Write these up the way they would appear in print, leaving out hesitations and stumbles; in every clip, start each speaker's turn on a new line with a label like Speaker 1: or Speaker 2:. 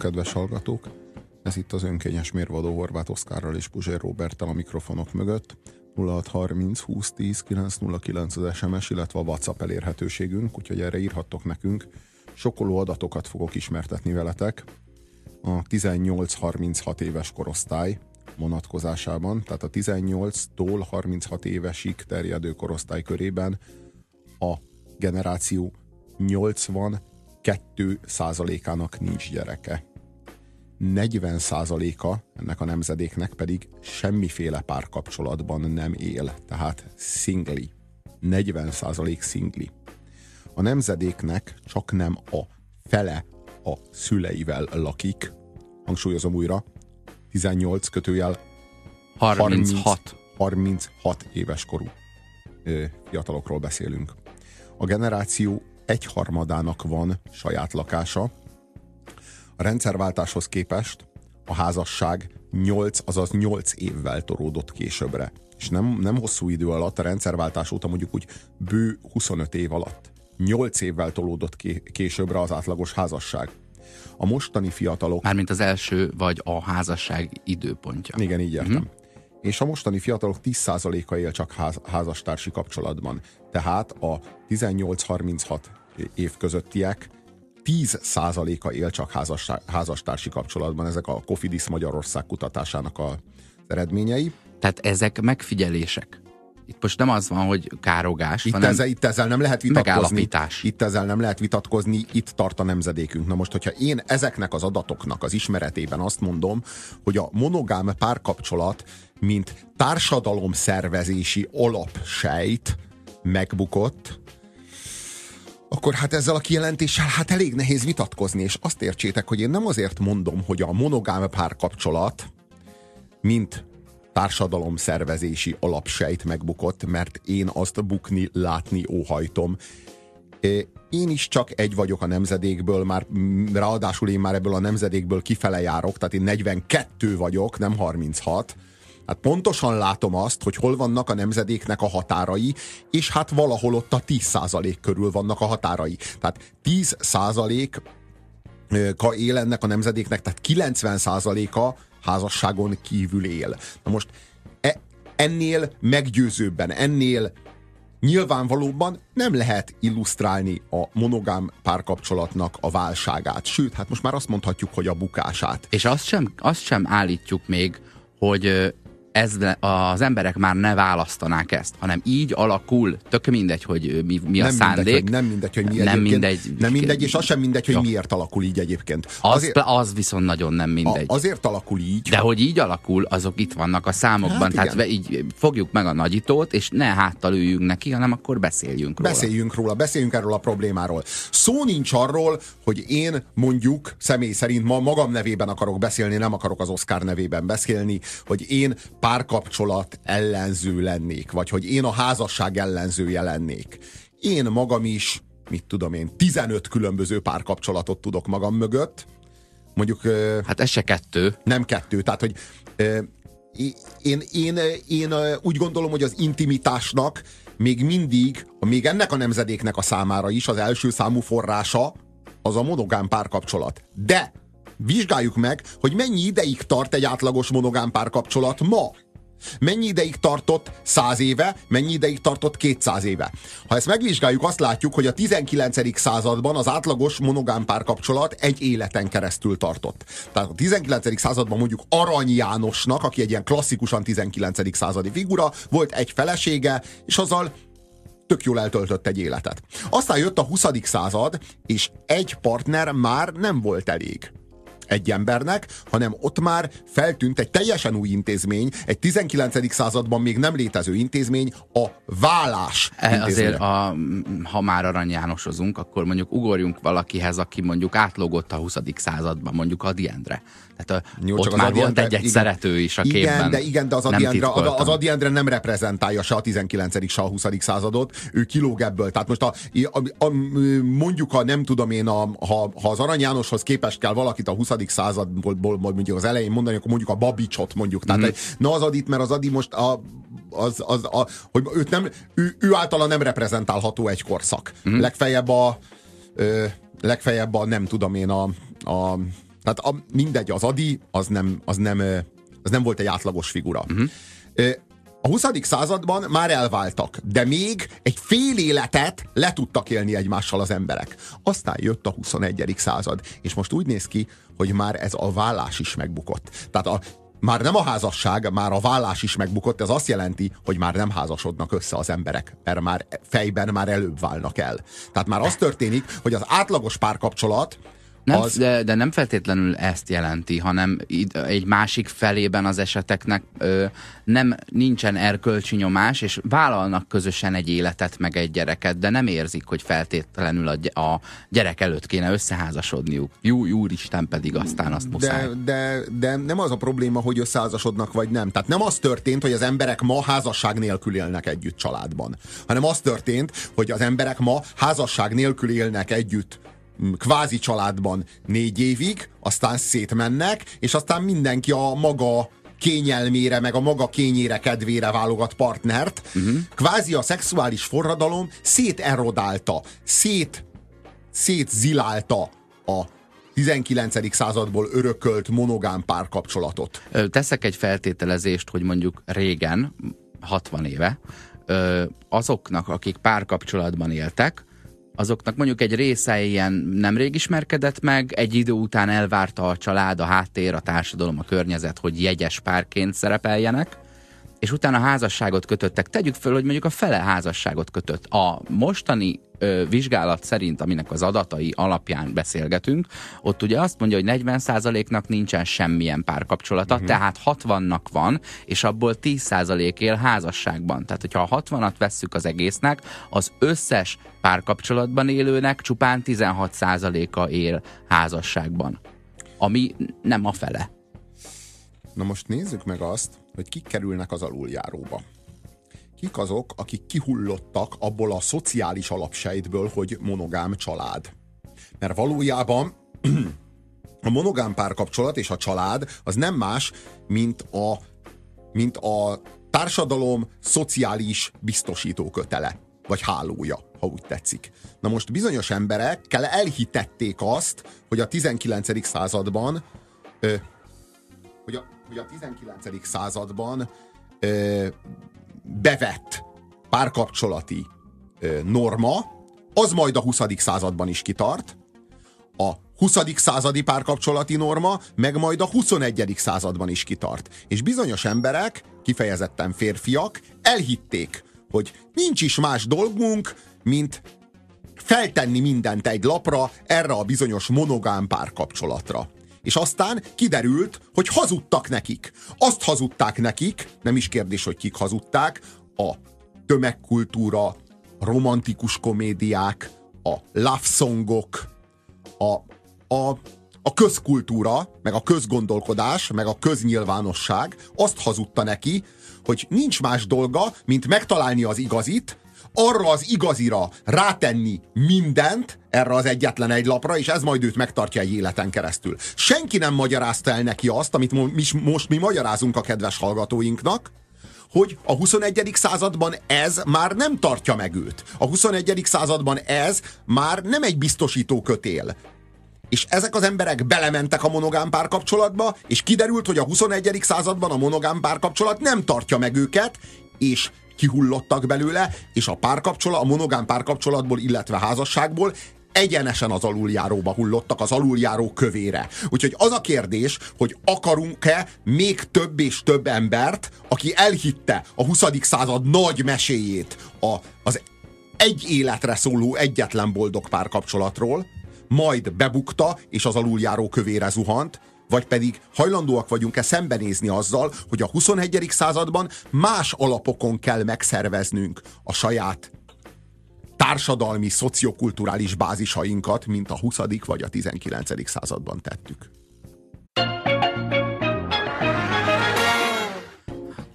Speaker 1: kedves hallgatók! Ez itt az önkényes mérvadó Horváth Oszkárral és Puzsér Róberttel a mikrofonok mögött. 0630 2010 909 az SMS, illetve a WhatsApp elérhetőségünk, úgyhogy erre írhattok nekünk. Sokkoló adatokat fogok ismertetni veletek a 18-36 éves korosztály vonatkozásában, tehát a 18-tól 36 évesig terjedő korosztály körében a generáció 82%-ának nincs gyereke. 40%-a ennek a nemzedéknek pedig semmiféle párkapcsolatban nem él, tehát szingli. 40% szingli. A nemzedéknek csak nem a fele a szüleivel lakik, hangsúlyozom újra, 18 kötőjel 36 éves korú fiatalokról beszélünk. A generáció egyharmadának van saját lakása. A rendszerváltáshoz képest a házasság 8 évvel toródott későbbre. És nem hosszú idő alatt, a rendszerváltás óta mondjuk úgy bő 25 év alatt. 8 évvel tolódott későbbre az átlagos házasság. A mostani fiatalok...
Speaker 2: Mármint az első vagy a házasság időpontja.
Speaker 1: Igen, így értem. És a mostani fiatalok 10%-a él csak házastársi kapcsolatban. Tehát a 18-36 év közöttiek 10%-a él csak házastársi kapcsolatban. Ezek a Cofidis Magyarország kutatásának az eredményei.
Speaker 2: Tehát ezek megfigyelések. Itt most nem az van, hogy károgás,
Speaker 1: itt ezzel nem lehet vitatkozni.
Speaker 2: Megállapítás.
Speaker 1: Itt ezzel nem lehet vitatkozni, itt tart a nemzedékünk. Na most, hogyha én ezeknek az adatoknak az ismeretében azt mondom, hogy a monogám párkapcsolat, mint társadalomszervezési alapsejt megbukott, akkor hát ezzel a kijelentéssel hát elég nehéz vitatkozni, és azt értsétek, hogy én nem azért mondom, hogy a monogám párkapcsolat, mint társadalomszervezési alapsejt megbukott, mert én azt bukni, látni óhajtom. Én is csak egy vagyok a nemzedékből, már ráadásul én már ebből a nemzedékből kifele járok, tehát én 42 vagyok, nem 36. Hát pontosan látom azt, hogy hol vannak a nemzedéknek a határai, és hát valahol ott a 10% körül vannak a határai. Tehát 10%-a él ennek a nemzedéknek, tehát 90%-a házasságon kívül él. Na most ennél meggyőzőbben, ennél nyilvánvalóban nem lehet illusztrálni a monogám párkapcsolatnak a válságát. Sőt, hát most már azt mondhatjuk, hogy a bukását.
Speaker 2: És azt sem állítjuk még, hogy az emberek már ne választanák ezt, hanem így alakul, tök mindegy, hogy mi a szándék.
Speaker 1: Nem mindegy, hogy miért. Nem mindegy, és az sem mindegy, hogy miért alakul így egyébként.
Speaker 2: Az viszont nagyon nem mindegy.
Speaker 1: Azért alakul így.
Speaker 2: De hogy így alakul, azok itt vannak a számokban. Hát tehát így fogjuk meg a nagyítót, és ne háttal üljünk neki, hanem akkor beszéljünk róla.
Speaker 1: Beszéljünk erről a problémáról. Szó nincs arról, hogy én mondjuk személy szerint ma magam nevében akarok beszélni, nem akarok az Oszkár nevében beszélni, hogy én párkapcsolat ellenző lennék, vagy hogy én a házasság ellenzője lennék. Én magam is, 15 különböző párkapcsolatot tudok magam mögött. Mondjuk...
Speaker 2: Hát ez se 2.
Speaker 1: Nem 2, tehát hogy én úgy gondolom, hogy az intimitásnak még ennek a nemzedéknek a számára is az első számú forrása az a monogám párkapcsolat. De vizsgáljuk meg, hogy mennyi ideig tart egy átlagos monogám párkapcsolat ma. Mennyi ideig tartott 100 éve, mennyi ideig tartott 200 éve. Ha ezt megvizsgáljuk, azt látjuk, hogy a 19. században az átlagos monogám párkapcsolat egy életen keresztül tartott. Tehát a 19. században mondjuk Arany Jánosnak, aki egy ilyen klasszikusan 19. századi figura, volt egy felesége, és azzal tök jól eltöltött egy életet. Aztán jött a 20. század, és egy partner már nem volt elég egy embernek, hanem ott már feltűnt egy teljesen új intézmény, egy 19. században még nem létező intézmény, a vállás intézménye.
Speaker 2: Azért, ha már Arany Jánosozunk, akkor mondjuk ugorjunk valakihez, aki mondjuk átlógott a 20. században, mondjuk Ady Endre. Tehát ott már volt egy szerető is a képben.
Speaker 1: De az Ady Endre nem reprezentálja se a 19. se a 20. századot, ő kilóg ebből. Tehát most mondjuk nem tudom én, ha az Arany Jánoshoz képest kell valakit a 20. századból mondjuk az elején mondani, akkor mondjuk a Babicsot mondjuk. Tehát az Adit, mert az Ady most hogy ő általa nem reprezentálható egy korszak. Legfeljebb a nem tudom én Tehát mindegy, az Ady az nem volt egy átlagos figura. A 20. században már elváltak, de még egy fél életet le tudtak élni egymással az emberek. Aztán jött a 21. század, és most úgy néz ki, hogy már ez a vállás is megbukott. Tehát már nem a házasság, már a vállás is megbukott, ez azt jelenti, hogy már nem házasodnak össze az emberek, mert már fejben már előbb válnak el. Tehát már az történik, hogy az átlagos párkapcsolat
Speaker 2: de nem feltétlenül ezt jelenti, hanem egy másik felében az eseteknek nincsen erkölcsi nyomás, és vállalnak közösen egy életet, meg egy gyereket, de nem érzik, hogy feltétlenül a gyerek előtt kéne összeházasodniuk. Úristen pedig aztán azt muszáj.
Speaker 1: De nem az a probléma, hogy összeházasodnak, vagy nem. Tehát nem az történt, hogy az emberek ma házasság nélkül élnek együtt családban, hanem az történt, hogy az emberek ma házasság nélkül élnek együtt kvázi családban 4 évig, aztán szétmennek, és aztán mindenki a maga kényelmére, meg a maga kényére, kedvére válogat partnert. Kvázi a szexuális forradalom széterodálta, szétzilálta a 19. századból örökölt monogám párkapcsolatot.
Speaker 2: Teszek egy feltételezést, hogy mondjuk régen, 60 éve, azoknak, akik párkapcsolatban éltek, azoknak mondjuk egy része ilyen nemrég ismerkedett meg, egy idő után elvárta a család, a háttér, a társadalom, a környezet, hogy jegyes párként szerepeljenek, és utána házasságot kötöttek. Tegyük föl, hogy mondjuk a fele házasságot kötött. A mostani vizsgálat szerint, aminek az adatai alapján beszélgetünk, ott ugye azt mondja, hogy 40%-nak nincsen semmilyen párkapcsolata, tehát 60-nak van, és abból 10% él házasságban. Tehát, hogyha a 60-at vesszük az egésznek, az összes párkapcsolatban élőnek csupán 16%-a él házasságban. Ami nem a fele.
Speaker 1: Na most nézzük meg azt, hogy kik kerülnek az aluljáróba. Kik azok, akik kihullottak abból a szociális alapsejtből, hogy monogám család. Mert valójában a monogám párkapcsolat és a család az nem más, mint a társadalom szociális biztosítókötele, vagy hálója, ha úgy tetszik. Na most bizonyos emberekkel elhitették azt, hogy a 19. században hogy a 19. században bevett párkapcsolati norma, az majd a 20. században is kitart, a 20. századi párkapcsolati norma, meg majd a 21. században is kitart. És bizonyos emberek, kifejezetten férfiak, elhitték, hogy nincs is más dolgunk, mint feltenni mindent egy lapra erre a bizonyos monogám párkapcsolatra. És aztán kiderült, hogy hazudtak nekik. Azt hazudták nekik, nem is kérdés, hogy kik hazudták, a tömegkultúra, a romantikus komédiák, a love songok, a közkultúra, meg a közgondolkodás, meg a köznyilvánosság azt hazudta neki, hogy nincs más dolga, mint megtalálni az igazit, arra az igazira rátenni mindent, erre az egyetlen egy lapra, és ez majd őt megtartja egy életen keresztül. Senki nem magyarázta el neki azt, amit most mi magyarázunk a kedves hallgatóinknak, hogy a 21. században ez már nem tartja meg őt. A 21. században ez már nem egy biztosító kötél. És ezek az emberek belementek a monogám párkapcsolatba, és kiderült, hogy a 21. században a monogám párkapcsolat nem tartja meg őket, és kihullottak belőle, és a monogám párkapcsolatból, illetve házasságból egyenesen az aluljáróba hullottak, az aluljáró kövére. Úgyhogy az a kérdés, hogy akarunk-e még több és több embert, aki elhitte a 20. század nagy meséjét az egy életre szóló egyetlen boldog párkapcsolatról, majd bebukta, és az aluljáró kövére zuhant, vagy pedig hajlandóak vagyunk-e szembenézni azzal, hogy a 21. században más alapokon kell megszerveznünk a saját társadalmi, szociokulturális bázisainkat, mint a 20. vagy a 19. században tettük.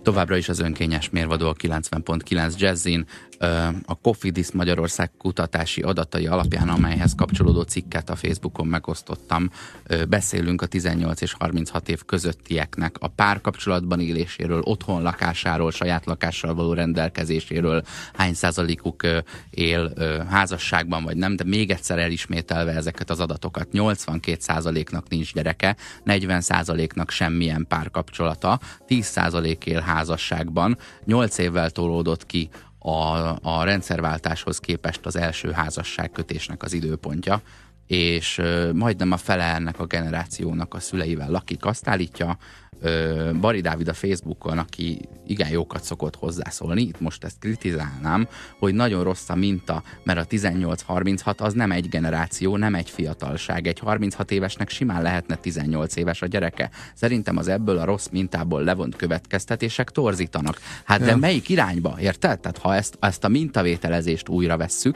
Speaker 2: Továbbra is az önkényes mérvadó a 90.9 Jazzin. A Cofidis Magyarország kutatási adatai alapján, amelyhez kapcsolódó cikket a Facebookon megosztottam, beszélünk a 18 és 36 év közöttieknek a párkapcsolatban éléséről, otthon lakásáról, saját lakással való rendelkezéséről, hány százalékuk él házasságban vagy nem, de még egyszer elismételve ezeket az adatokat. 82%-nak nincs gyereke, 40%-nak semmilyen párkapcsolata, 10% él házasságban, 8 évvel tolódott ki a rendszerváltáshoz képest az első házasságkötésnek az időpontja, és majdnem a fele ennek a generációnak a szüleivel lakik. Azt állítja Bari Dávid a Facebookon, aki igen jókat szokott hozzászólni, itt most ezt kritizálnám, hogy nagyon rossz a minta, mert a 18-36 az nem egy generáció, nem egy fiatalság. Egy 36 évesnek simán lehetne 18 éves a gyereke. Szerintem az ebből a rossz mintából levont következtetések torzítanak. Hát de melyik irányba, érted? Tehát ha ezt a mintavételezést újra vesszük,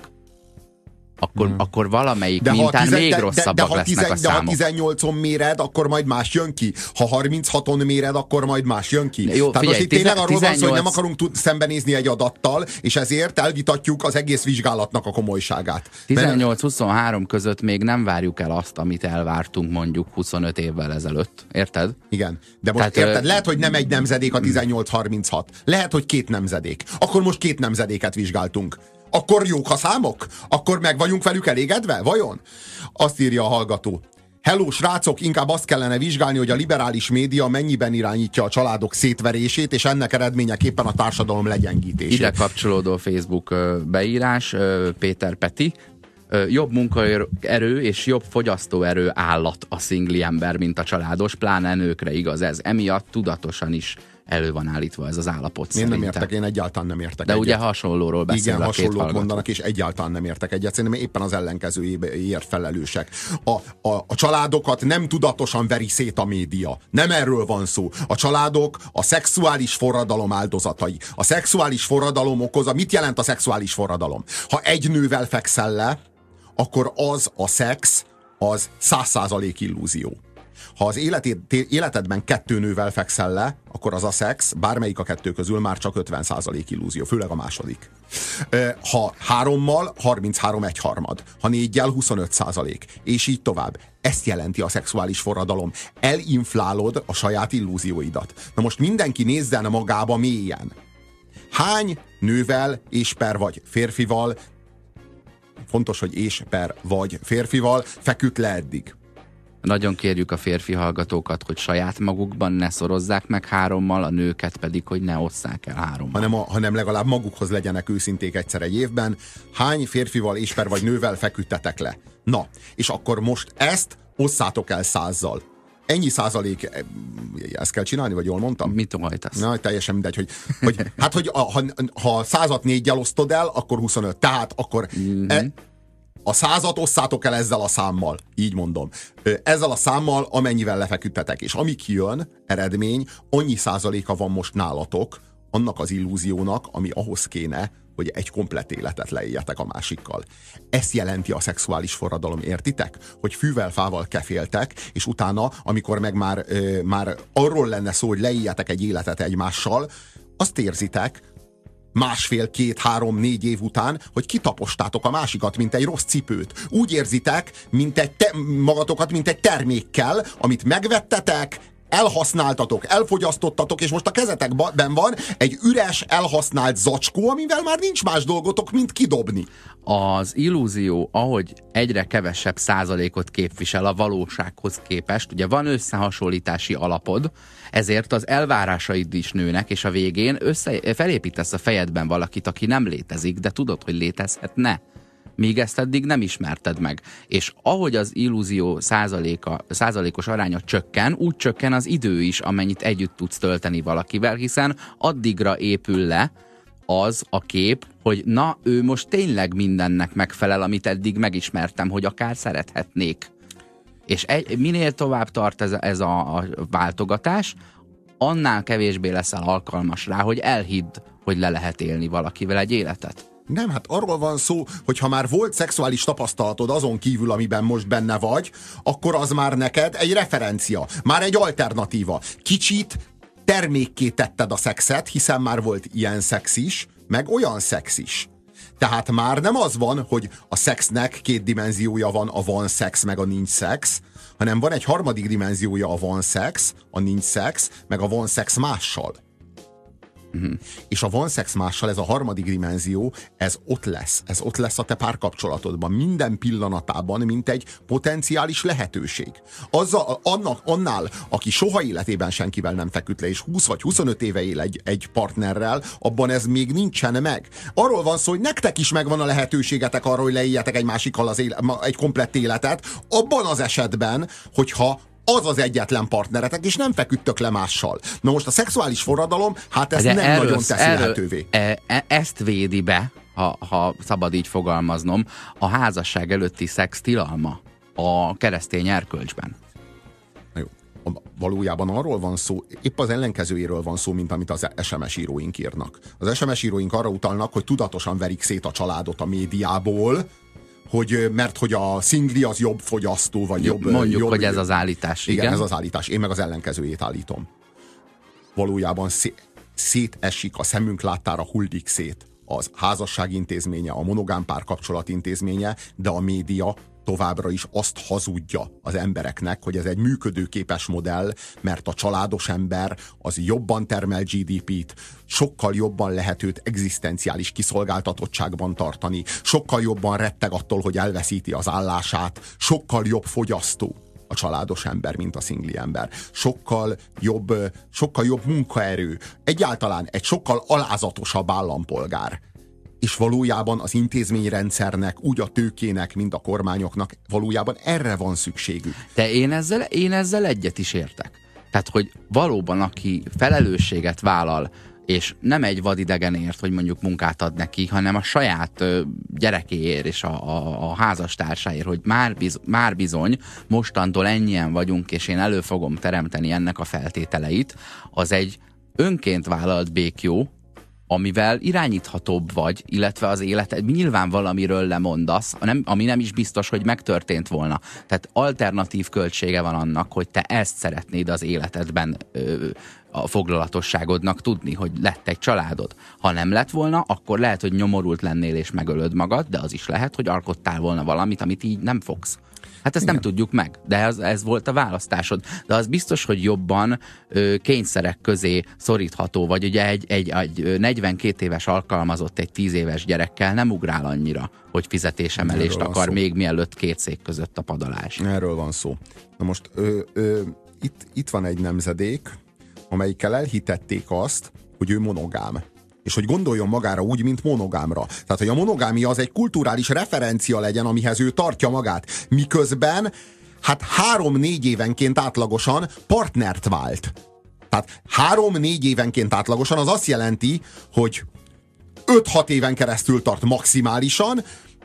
Speaker 2: akkor valamelyik mintán még rosszabbak lesznek a számok.
Speaker 1: De ha 18-on méred, akkor majd más jön ki. Ha 36-on méred, akkor majd más jön ki.
Speaker 2: Jó,
Speaker 1: tehát
Speaker 2: figyelj,
Speaker 1: most itt tényleg arról
Speaker 2: 18...
Speaker 1: van szó, hogy nem akarunk szembenézni egy adattal, és ezért elvitatjuk az egész vizsgálatnak a komolyságát.
Speaker 2: 18-23 között még nem várjuk el azt, amit elvártunk mondjuk 25 évvel ezelőtt. Érted?
Speaker 1: Igen. De most tehát, érted, lehet, hogy nem egy nemzedék a 18-36. Lehet, hogy 2 nemzedék. Akkor most 2 nemzedéket vizsgáltunk. Akkor jók a számok? Akkor meg vagyunk velük elégedve? Vajon? Azt írja a hallgató. Hello, srácok, inkább azt kellene vizsgálni, hogy a liberális média mennyiben irányítja a családok szétverését, és ennek eredményeképpen a társadalom legyengítését.
Speaker 2: Ide kapcsolódó Facebook beírás, Péter Peti. Jobb munkaerő és jobb fogyasztóerő állat a szingli ember, mint a családos, pláne nőkre igaz ez. Emiatt tudatosan is elő van állítva ez az állapot.
Speaker 1: Én nem értek, én egyáltalán nem értek
Speaker 2: de
Speaker 1: egyet.
Speaker 2: Ugye hasonlóról beszél.
Speaker 1: Igen,
Speaker 2: a két
Speaker 1: hasonlót
Speaker 2: hallgató.
Speaker 1: mondanak, és egyáltalán nem értek egyet. Szerintem éppen az ellenkezőjéért felelősek. A családokat nem tudatosan veri szét a média. Nem erről van szó. A családok a szexuális forradalom áldozatai. A szexuális forradalom okozza. Mit jelent a szexuális forradalom? Ha egy nővel fekszel le, akkor az a szex, az 100% illúzió. Ha az életedben 2 nővel fekszel le, akkor az a szex, bármelyik a 2 közül már csak 50% illúzió, főleg a második. Ha 3-mal, 33/1/3. Ha 4-jel, 25%. És így tovább. Ezt jelenti a szexuális forradalom. Elinflálod a saját illúzióidat. Na most mindenki nézzen magába mélyen. Hány nővel és per vagy férfival, fontos, hogy és per vagy férfival feküdt le eddig?
Speaker 2: Nagyon kérjük a férfi hallgatókat, hogy saját magukban ne szorozzák meg 3-mal, a nőket pedig, hogy ne osszák el 3-mal.
Speaker 1: Hanem legalább magukhoz legyenek őszinték egyszer egy évben. Hány férfival és per vagy nővel feküdtetek le? Na, és akkor most ezt osszátok el 100-zal. Ennyi százalék, ezt kell csinálni, vagy jól mondtam?
Speaker 2: Mit hajtasz?
Speaker 1: Na, teljesen mindegy, hogy ha 100-at 4-jel osztod el, akkor 25. Tehát akkor a 100-at osszátok el ezzel a számmal. Így mondom. Ezzel a számmal, amennyivel lefeküdtetek. És ami kijön, eredmény, annyi százaléka van most nálatok annak az illúziónak, ami ahhoz kéne, hogy egy komplett életet leéljetek a másikkal. Ezt jelenti a szexuális forradalom, értitek? Hogy fűvel-fával keféltek, és utána, amikor meg már arról lenne szó, hogy leéljetek egy életet egymással, azt érzitek, 1,5, 2, 3, 4 év után, hogy kitapostátok a másikat, mint egy rossz cipőt. Úgy érzitek, magatokat, mint egy termékkel, amit megvettetek, elhasználtatok, elfogyasztottatok, és most a kezetekben van egy üres, elhasznált zacskó, amivel már nincs más dolgotok, mint kidobni.
Speaker 2: Az illúzió, ahogy egyre kevesebb százalékot képvisel a valósághoz képest, ugye van összehasonlítási alapod, ezért az elvárásaid is nőnek, és a végén felépítesz a fejedben valakit, aki nem létezik, de tudod, hogy létezhetne. Míg ezt eddig nem ismerted meg. És ahogy az illúzió százalékos aránya csökken, úgy csökken az idő is, amennyit együtt tudsz tölteni valakivel, hiszen addigra épül le az a kép, hogy na, ő most tényleg mindennek megfelel, amit eddig megismertem, hogy akár szerethetnék. És minél tovább tart ez a váltogatás, annál kevésbé leszel alkalmas rá, hogy elhidd, hogy le lehet élni valakivel egy életet.
Speaker 1: Nem, hát arról van szó, hogy ha már volt szexuális tapasztalatod azon kívül, amiben most benne vagy, akkor az már neked egy referencia, már egy alternatíva. Kicsit termékké tetted a szexet, hiszen már volt ilyen szex is, meg olyan szex is. Tehát már nem az van, hogy a szexnek két dimenziója van, a van szex, meg a nincs szex, hanem van egy harmadik dimenziója, a van szex, a nincs szex, meg a van szex mással. És a van szex mással, ez a harmadik dimenzió, ez ott lesz a te párkapcsolatodban, minden pillanatában, mint egy potenciális lehetőség. Annál, aki soha életében senkivel nem feküdt le, és 20 vagy 25 éve él egy partnerrel, abban ez még nincsen meg. Arról van szó, hogy nektek is megvan a lehetőségetek arra, hogy leéljetek egy másikkal egy komplett életet, abban az esetben, hogyha az az egyetlen partneretek, és nem feküdtök le mással. Na most a szexuális forradalom, hát ezt nem nagyon teszi lehetővé.
Speaker 2: Ezt védi be, ha szabad így fogalmaznom, a házasság előtti szex tilalma a keresztény erkölcsben.
Speaker 1: Na jó. Valójában arról van szó, épp az ellenkezőjéről van szó, mint amit az SMS íróink írnak. Az SMS íróink arra utalnak, hogy tudatosan verik szét a családot a médiából, mert hogy a szingli az jobb fogyasztó, vagy jobb...
Speaker 2: Mondjuk,
Speaker 1: jobb,
Speaker 2: hogy ez az állítás.
Speaker 1: Igen, ez az állítás. Én meg az ellenkezőjét állítom. Valójában szétesik, a szemünk láttára hullik szét az házasság intézménye, a monogám párkapcsolat intézménye, de a média továbbra is azt hazudja az embereknek, hogy ez egy működőképes modell, mert a családos ember az jobban termel GDP-t, sokkal jobban lehet őt egzisztenciális kiszolgáltatottságban tartani, sokkal jobban retteg attól, hogy elveszíti az állását, sokkal jobb fogyasztó a családos ember, mint a szingli ember. Sokkal jobb munkaerő. Egyáltalán egy sokkal alázatosabb állampolgár. És valójában az intézményrendszernek, úgy a tőkének, mint a kormányoknak valójában erre van szükségük.
Speaker 2: De én ezzel egyet is értek. Tehát, hogy valóban aki felelősséget vállal, és nem egy vadidegenért, hogy mondjuk munkát ad neki, hanem a saját gyerekéért és a házastársáért, hogy már bizony mostantól ennyien vagyunk, és én elő fogom teremteni ennek a feltételeit, az egy önként vállalt békjó, amivel irányíthatóbb vagy, illetve az életed nyilván valamiről lemondasz, ami nem is biztos, hogy megtörtént volna. Tehát alternatív költsége van annak, hogy te ezt szeretnéd az életedben a foglalatosságodnak tudni, hogy lett egy családod. Ha nem lett volna, akkor lehet, hogy nyomorult lennél és megölöd magad, de az is lehet, hogy alkottál volna valamit, amit így nem fogsz. Hát ezt nem tudjuk meg, de ez volt a választásod. De az biztos, hogy jobban kényszerek közé szorítható, vagy ugye egy 42 éves alkalmazott egy 10 éves gyerekkel nem ugrál annyira, hogy fizetésemelést akar még mielőtt két szék között a padalás.
Speaker 1: Erről van szó. Na most itt van egy nemzedék, amelyikkel elhitették azt, hogy ő monogám. És hogy gondoljon magára úgy, mint monogámra. Tehát, hogy a monogámia az egy kulturális referencia legyen, amihez ő tartja magát. Miközben, hát 3-4 évenként átlagosan partnert vált. Tehát 3-4 évenként átlagosan az azt jelenti, hogy 5-6 éven keresztül tart maximálisan,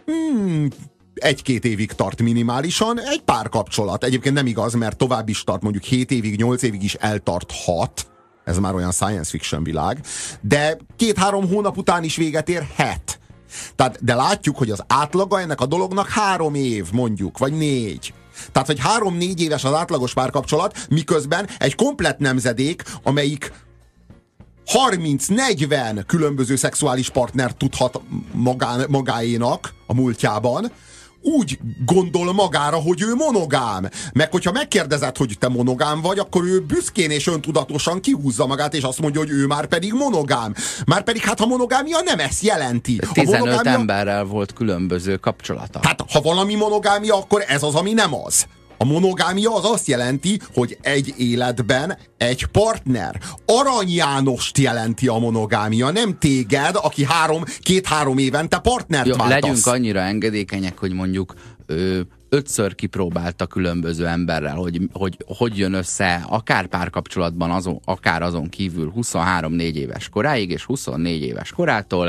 Speaker 1: 1-2 évig tart minimálisan egy párkapcsolat. Egyébként nem igaz, mert tovább is tart, mondjuk 7 évig, 8 évig is eltarthat. Ez már olyan science fiction világ. De 2-3 hónap után is véget érhet. Tehát, de látjuk, hogy az átlaga ennek a dolognak 3 év, mondjuk, vagy 4. Tehát, hogy 3-4 éves az átlagos párkapcsolat, miközben egy komplett nemzedék, amelyik 30-40 különböző szexuális partnert tudhat magáénak a múltjában, úgy gondol magára, hogy ő monogám. Meg hogyha megkérdezed, hogy te monogám vagy, akkor ő büszkén és öntudatosan kihúzza magát, és azt mondja, hogy ő már pedig monogám. Már pedig hát a monogámia nem ezt jelenti.
Speaker 2: 15 emberrel volt különböző kapcsolata.
Speaker 1: Hát ha valami monogámia, akkor ez az, ami nem az. A monogámia az azt jelenti, hogy egy életben egy partner. Arany Jánost jelenti a monogámia, nem téged, aki 2-3 évente partnert váltasz.
Speaker 2: Legyünk annyira engedékenyek, hogy mondjuk 5-ször kipróbálta különböző emberrel, hogy jön össze akár párkapcsolatban, akár azon kívül 23-4 éves koráig, és 24 éves korától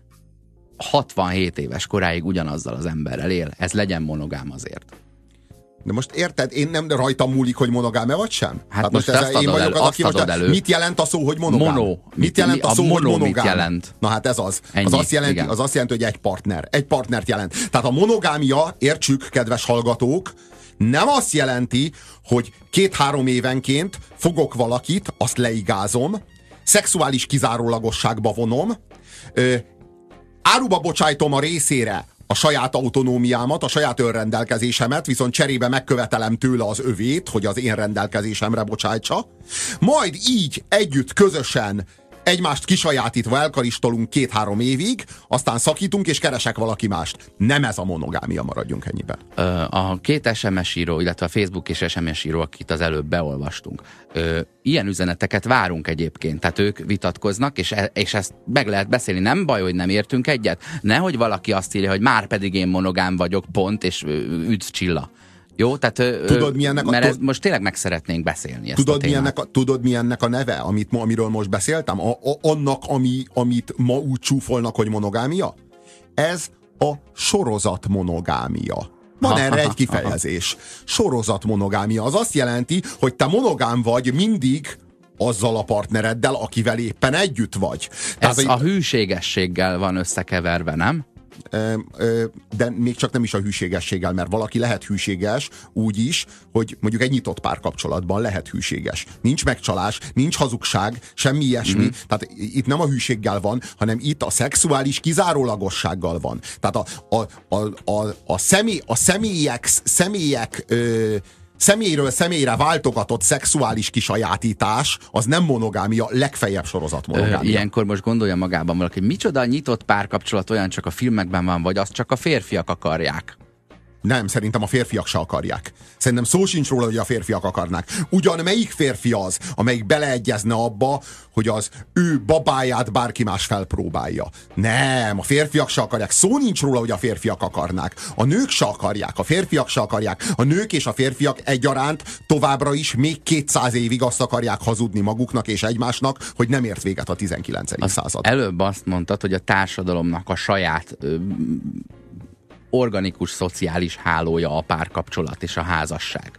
Speaker 2: 67 éves koráig ugyanazzal az emberrel él. Ez legyen monogám azért.
Speaker 1: De most érted, én nem rajtam múlik, hogy monogám-e vagy sem?
Speaker 2: Hát most én vagyok az, aki most
Speaker 1: mit jelent a szó, hogy monogám? Mit jelent a szó, hogy monogám? Mit jelent? Na hát ez az. Ennyi, az azt jelenti, hogy egy partner. Egy partnert jelent. Tehát a monogámia, értsük, kedves hallgatók, Nem azt jelenti, hogy 2-3 évenként fogok valakit, azt leigázom, szexuális kizárólagosságba vonom, áruba bocsájtom a részére a saját autonómiámat, a saját önrendelkezésemet, viszont cserébe megkövetelem tőle az övét, hogy az én rendelkezésemre bocsájtsa. Majd így együtt, közösen, egymást kisajátítva elkaristolunk 2-3 évig, aztán szakítunk és keresek valaki mást. Nem ez a monogámia, maradjunk ennyiben.
Speaker 2: A 2 SMS író, illetve a Facebook és SMS író, akit az előbb beolvastunk, ilyen üzeneteket várunk egyébként, tehát ők vitatkoznak, és ezt meg lehet beszélni. Nem baj, hogy nem értünk egyet. Nehogy valaki azt írja, hogy már pedig én monogám vagyok, pont, és üdv Csilla. Jó, tehát mert most tényleg meg szeretnénk beszélni ezt a témát.
Speaker 1: Tudod, mi ennek a neve, amiről most beszéltem? Annak, amit ma úgy csúfolnak, hogy monogámia? Ez a sorozatmonogámia. Van erre egy kifejezés. Sorozatmonogámia. Az azt jelenti, hogy te monogám vagy mindig azzal a partnereddel, akivel éppen együtt vagy.
Speaker 2: Ez a hűségességgel van összekeverve, nem?
Speaker 1: De még csak nem is a hűségességgel, mert valaki lehet hűséges úgy is, hogy mondjuk egy nyitott párkapcsolatban lehet hűséges. Nincs megcsalás, nincs hazugság, semmi ilyesmi. Tehát itt nem a hűséggel van, hanem itt a szexuális kizárólagossággal van. Tehát a személyek személyről személyre váltogatott szexuális kisajátítás az nem monogámia, legfeljebb sorozatmonogámia.
Speaker 2: Ilyenkor most gondolja magában valaki, micsoda nyitott párkapcsolat, olyan csak a filmekben van, vagy azt csak a férfiak akarják?
Speaker 1: Nem, szerintem a férfiak se akarják. Szerintem szó sincs róla, hogy a férfiak akarnák. Ugyan melyik férfi az, amelyik beleegyezne abba, hogy az ő babáját bárki más felpróbálja? Nem, a férfiak se akarják. Szó nincs róla, hogy a férfiak akarnák. A nők se akarják, a férfiak se akarják. A nők és a férfiak egyaránt továbbra is még 200 évig azt akarják hazudni maguknak és egymásnak, hogy nem ért véget a 19. század.
Speaker 2: Előbb azt mondtad, hogy a társadalomnak a saját organikus szociális hálója a párkapcsolat és a házasság.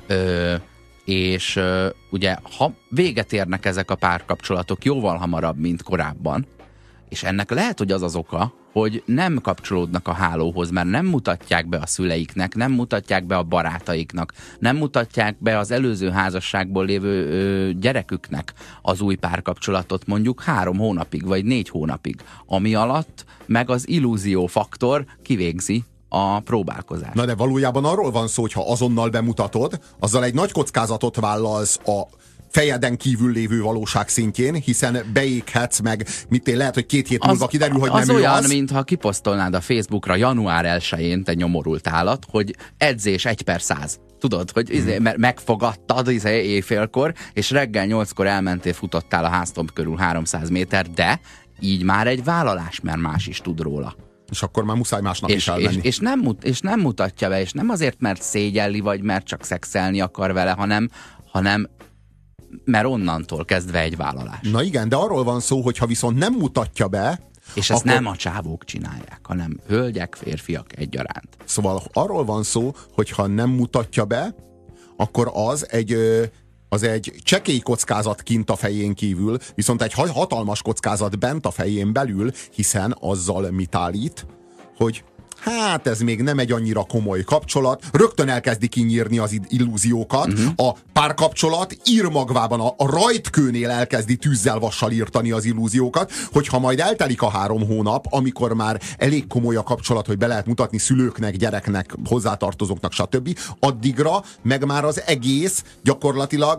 Speaker 2: És ugye, ha véget érnek ezek a párkapcsolatok jóval hamarabb, mint korábban, és ennek lehet, hogy az az oka, hogy nem kapcsolódnak a hálóhoz, mert nem mutatják be a szüleiknek, nem mutatják be a barátaiknak, nem mutatják be az előző házasságból lévő gyereküknek az új párkapcsolatot mondjuk 3 hónapig, vagy 4 hónapig, ami alatt meg az illúziófaktor kivégzi a próbálkozást.
Speaker 1: Na de valójában arról van szó, hogy ha azonnal bemutatod, azzal egy nagy kockázatot vállalsz a fejeden kívül lévő valóság szintjén, hiszen beéghetsz meg, lehet, hogy 2 hét múlva kiderül, hogy nem ő
Speaker 2: olyan,
Speaker 1: az.
Speaker 2: mintha kiposztolnád a Facebookra január 1-én, te nyomorult állat, hogy edzés 1/100. Tudod, hogy mert megfogadtad éjfélkor, és reggel 8-kor elmentél, futottál a háztomb körül 300 méter, de így már egy vállalás, mert más is tud róla.
Speaker 1: És akkor már muszáj másnak is elmenni.
Speaker 2: És nem mutatja be, és nem azért, mert szégyelli, vagy mert csak szexelni akar vele, hanem mert onnantól kezdve egy vállalás.
Speaker 1: Na igen, de arról van szó, hogy ha viszont nem mutatja be,
Speaker 2: és ezt nem a csávók csinálják, hanem hölgyek, férfiak egyaránt.
Speaker 1: Szóval arról van szó, hogy ha nem mutatja be, akkor az egy csekély kockázat kint a fején kívül, viszont egy hatalmas kockázat bent a fején belül, hiszen azzal mit állít, hogy hát ez még nem egy annyira komoly kapcsolat, rögtön elkezdi kinyírni az illúziókat, a párkapcsolat írmagvában, a rajtkőnél elkezdi tűzzel vassal írtani az illúziókat, hogyha majd eltelik a 3 hónap, amikor már elég komoly a kapcsolat, hogy be lehet mutatni szülőknek, gyereknek, hozzátartozóknak, stb. Addigra meg már az egész gyakorlatilag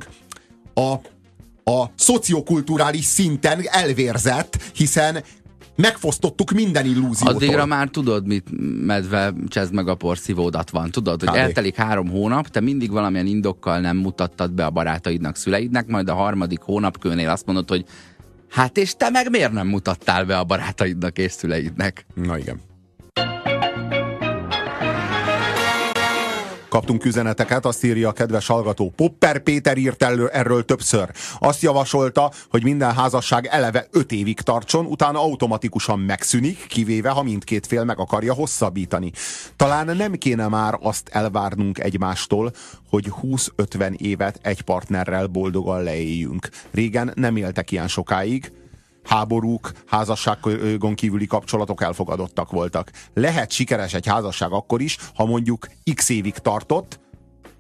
Speaker 1: a szociokulturális szinten elvérzett, hiszen megfosztottuk minden illúziótól.
Speaker 2: Addigra már tudod, mit medve, csezd meg a porszívódat van. Tudod, hogy eltelik 3 hónap, te mindig valamilyen indokkal nem mutattad be a barátaidnak, szüleidnek, majd a 3. hónapkőnél azt mondod, hogy hát és te meg miért nem mutattál be a barátaidnak és szüleidnek?
Speaker 1: Na igen. Kaptunk üzeneteket, azt írja a kedves hallgató. Popper Péter írt erről többször. Azt javasolta, hogy minden házasság eleve 5 évig tartson, utána automatikusan megszűnik, kivéve, ha mindkét fél meg akarja hosszabbítani. Talán nem kéne már azt elvárnunk egymástól, hogy 20-50 évet egy partnerrel boldogan leéljünk. Régen nem éltek ilyen sokáig. Háborúk, házasságon kívüli kapcsolatok elfogadottak voltak. Lehet sikeres egy házasság akkor is, ha mondjuk x évig tartott,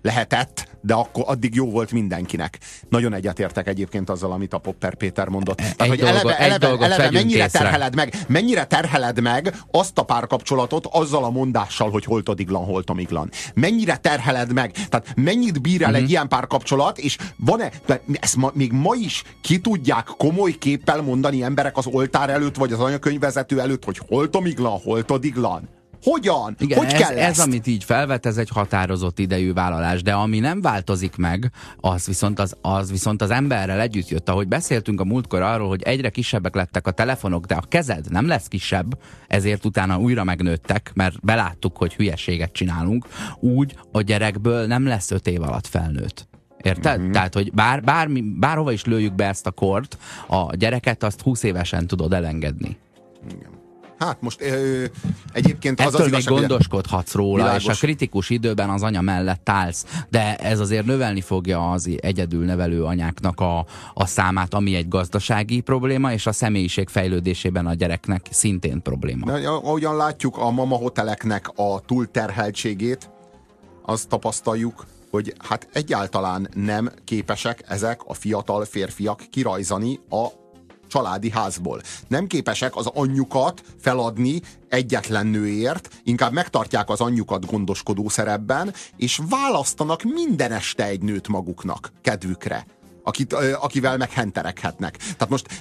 Speaker 1: lehetett, de akkor addig jó volt mindenkinek. Nagyon egyetértek egyébként azzal, amit a Popper Péter mondott.
Speaker 2: Egy dolgot
Speaker 1: mennyire terheled meg azt a párkapcsolatot azzal a mondással, hogy holtodiglan, holtomiglan. Mennyire terheled meg? Tehát mennyit bír el egy ilyen párkapcsolat, és van-e, ezt még ma is ki tudják komoly képpel mondani emberek az oltár előtt, vagy az anyakönyvvezető előtt, hogy holtomiglan, holtodiglan? Hogyan?
Speaker 2: Igen,
Speaker 1: hogy kell
Speaker 2: ez, amit így felvet, ez egy határozott idejű vállalás, de ami nem változik meg, az viszont az emberrel együtt jött. Ahogy beszéltünk a múltkor arról, hogy egyre kisebbek lettek a telefonok, de a kezed nem lesz kisebb, ezért utána újra megnőttek, mert beláttuk, hogy hülyeséget csinálunk, úgy a gyerekből nem lesz 5 év alatt felnőtt. Érted? Tehát, hogy bárhova is lőjük be ezt a kort, a gyereket azt 20 évesen tudod elengedni.
Speaker 1: Igen. Hát most egyébként
Speaker 2: ettől az még gondoskodhatsz róla, világos. És a kritikus időben az anya mellett állsz, de ez azért növelni fogja az egyedül nevelő anyáknak a számát, ami egy gazdasági probléma, és a személyiség fejlődésében a gyereknek szintén probléma.
Speaker 1: De, ahogyan látjuk a mama hoteleknek a túlterheltségét, azt tapasztaljuk, hogy hát egyáltalán nem képesek ezek a fiatal férfiak kirajzani a családi házból. Nem képesek az anyjukat feladni egyetlen nőért, inkább megtartják az anyjukat gondoskodó szerepben, és választanak minden este egy nőt maguknak, kedvükre, akivel meghenterekhetnek. Tehát most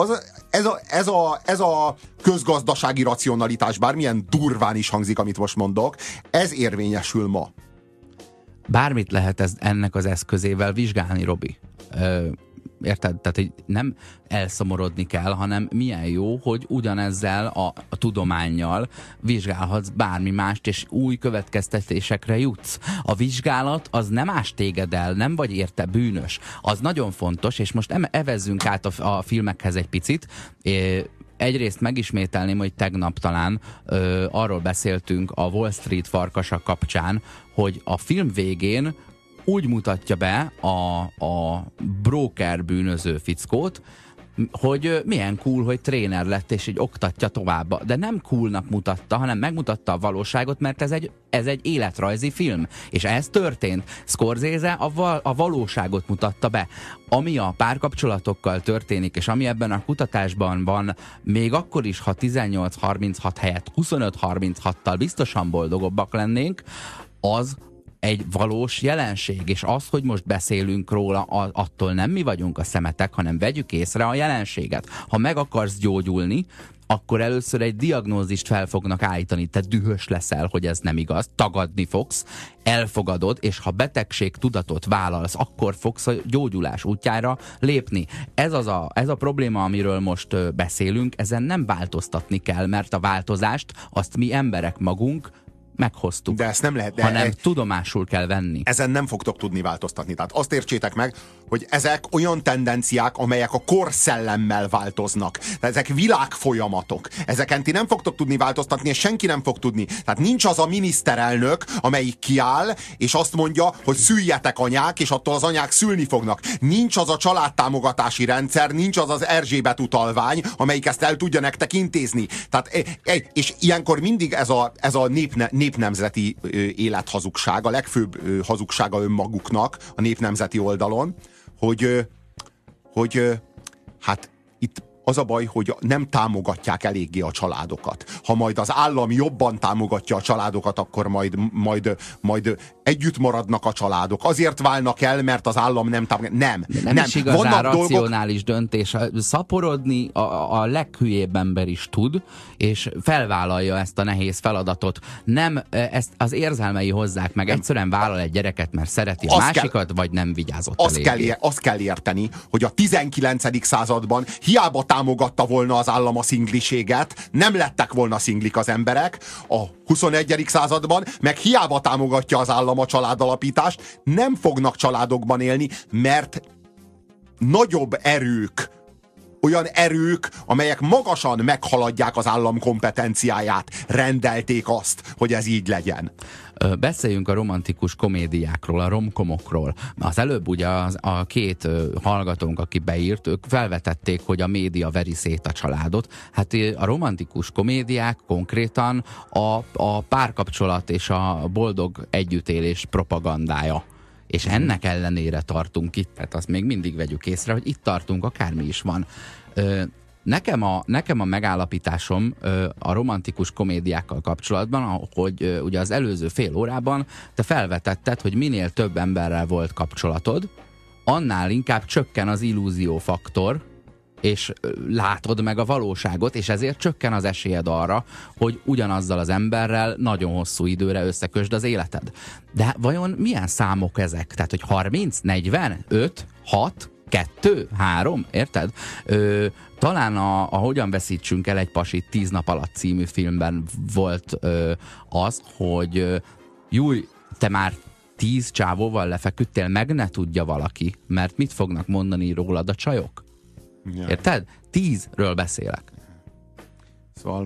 Speaker 1: ez a közgazdasági racionalitás, bármilyen durván is hangzik, amit most mondok, ez érvényesül ma.
Speaker 2: Bármit lehet ennek az eszközével vizsgálni, Robi. Érted? Tehát, hogy nem elszomorodni kell, hanem milyen jó, hogy ugyanezzel a tudománnyal vizsgálhatsz bármi mást, és új következtetésekre jutsz. A vizsgálat az nem ás téged el, nem vagy érte bűnös. Az nagyon fontos, és most evezzünk át a filmekhez egy picit. Egyrészt megismételném, hogy tegnap talán arról beszéltünk a Wall Street farkasa kapcsán, hogy a film végén úgy mutatja be a broker bűnöző fickót, hogy milyen cool, hogy tréner lett, és így oktatja tovább. De nem coolnak mutatta, hanem megmutatta a valóságot, mert ez egy életrajzi film. És ez történt. Scorsese a valóságot mutatta be. Ami a párkapcsolatokkal történik, és ami ebben a kutatásban van, még akkor is, ha 18-36 helyett 25-36-tal biztosan boldogabbak lennénk, az egy valós jelenség, és az, hogy most beszélünk róla, attól nem mi vagyunk a szemetek, hanem vegyük észre a jelenséget. Ha meg akarsz gyógyulni, akkor először egy diagnózist fel fognak állítani, te dühös leszel, hogy ez nem igaz, tagadni fogsz, elfogadod, és ha betegség tudatot vállalsz, akkor fogsz a gyógyulás útjára lépni. Ez a probléma, amiről most beszélünk, ezen nem változtatni kell, mert a változást azt mi emberek magunk meghoztuk.
Speaker 1: De ezt nem lehet.
Speaker 2: Hanem tudomásul kell venni.
Speaker 1: Ezen nem fogtok tudni változtatni. Tehát azt értsétek meg, hogy ezek olyan tendenciák, amelyek a korszellemmel változnak. Tehát ezek világfolyamatok. Ezeken ti nem fogtok tudni változtatni, és senki nem fog tudni. Tehát nincs az a miniszterelnök, amelyik kiáll, és azt mondja, hogy szüljetek anyák, és attól az anyák szülni fognak. Nincs az a családtámogatási rendszer, nincs az az Erzsébet utalvány, amelyik ezt el tudja nektek intézni. Tehát, és ilyenkor mindig ez a népnemzeti élethazugság, a legfőbb hazugsága önmaguknak a népnemzeti oldalon, hogy hát itt az a baj, hogy nem támogatják eléggé a családokat. Ha majd az állam jobban támogatja a családokat, akkor majd együtt maradnak a családok. Azért válnak el, mert az állam nem támogatja. Nem
Speaker 2: is igazán racionális döntés. Szaporodni a leghülyébb ember is tud, és felvállalja ezt a nehéz feladatot. Nem, ezt az érzelmei hozzák meg. Egyszerűen vállal egy gyereket, mert szereti a másikat, vagy nem vigyázott eléggé.
Speaker 1: Azt kell érteni, hogy a 19. században hiába támogatta volna az állam a szingliséget, nem lettek volna szinglik az emberek. A 21. században meg hiába támogatja az állam a családalapítást, nem fognak családokban élni, mert nagyobb erők, olyan erők, amelyek magasan meghaladják az állam kompetenciáját, rendelték azt, hogy ez így legyen.
Speaker 2: Beszéljünk a romantikus komédiákról, a romkomokról. Az előbb ugye a két hallgatónk, aki beírt, ők felvetették, hogy a média veri szét a családot. Hát a romantikus komédiák konkrétan a párkapcsolat és a boldog együttélés propagandája. És ennek ellenére tartunk itt, tehát azt még mindig vegyük észre, hogy itt tartunk, akármi is van. Nekem a megállapításom a romantikus komédiákkal kapcsolatban, hogy ugye az előző fél órában te felvetetted, hogy minél több emberrel volt kapcsolatod, annál inkább csökken az illúziófaktor, és látod meg a valóságot, és ezért csökken az esélyed arra, hogy ugyanazzal az emberrel nagyon hosszú időre összekösd az életed. De vajon milyen számok ezek? Tehát, hogy 30, 40, 5, 6, 2, 3, érted? Talán a Hogyan veszítsünk el egy pasit 10 nap alatt című filmben volt az, hogy Júj, te már 10 csávóval lefeküdtél, meg ne tudja valaki, mert mit fognak mondani rólad a csajok?
Speaker 1: Ja.
Speaker 2: Érted? 10-ről beszélek.
Speaker 1: Szóval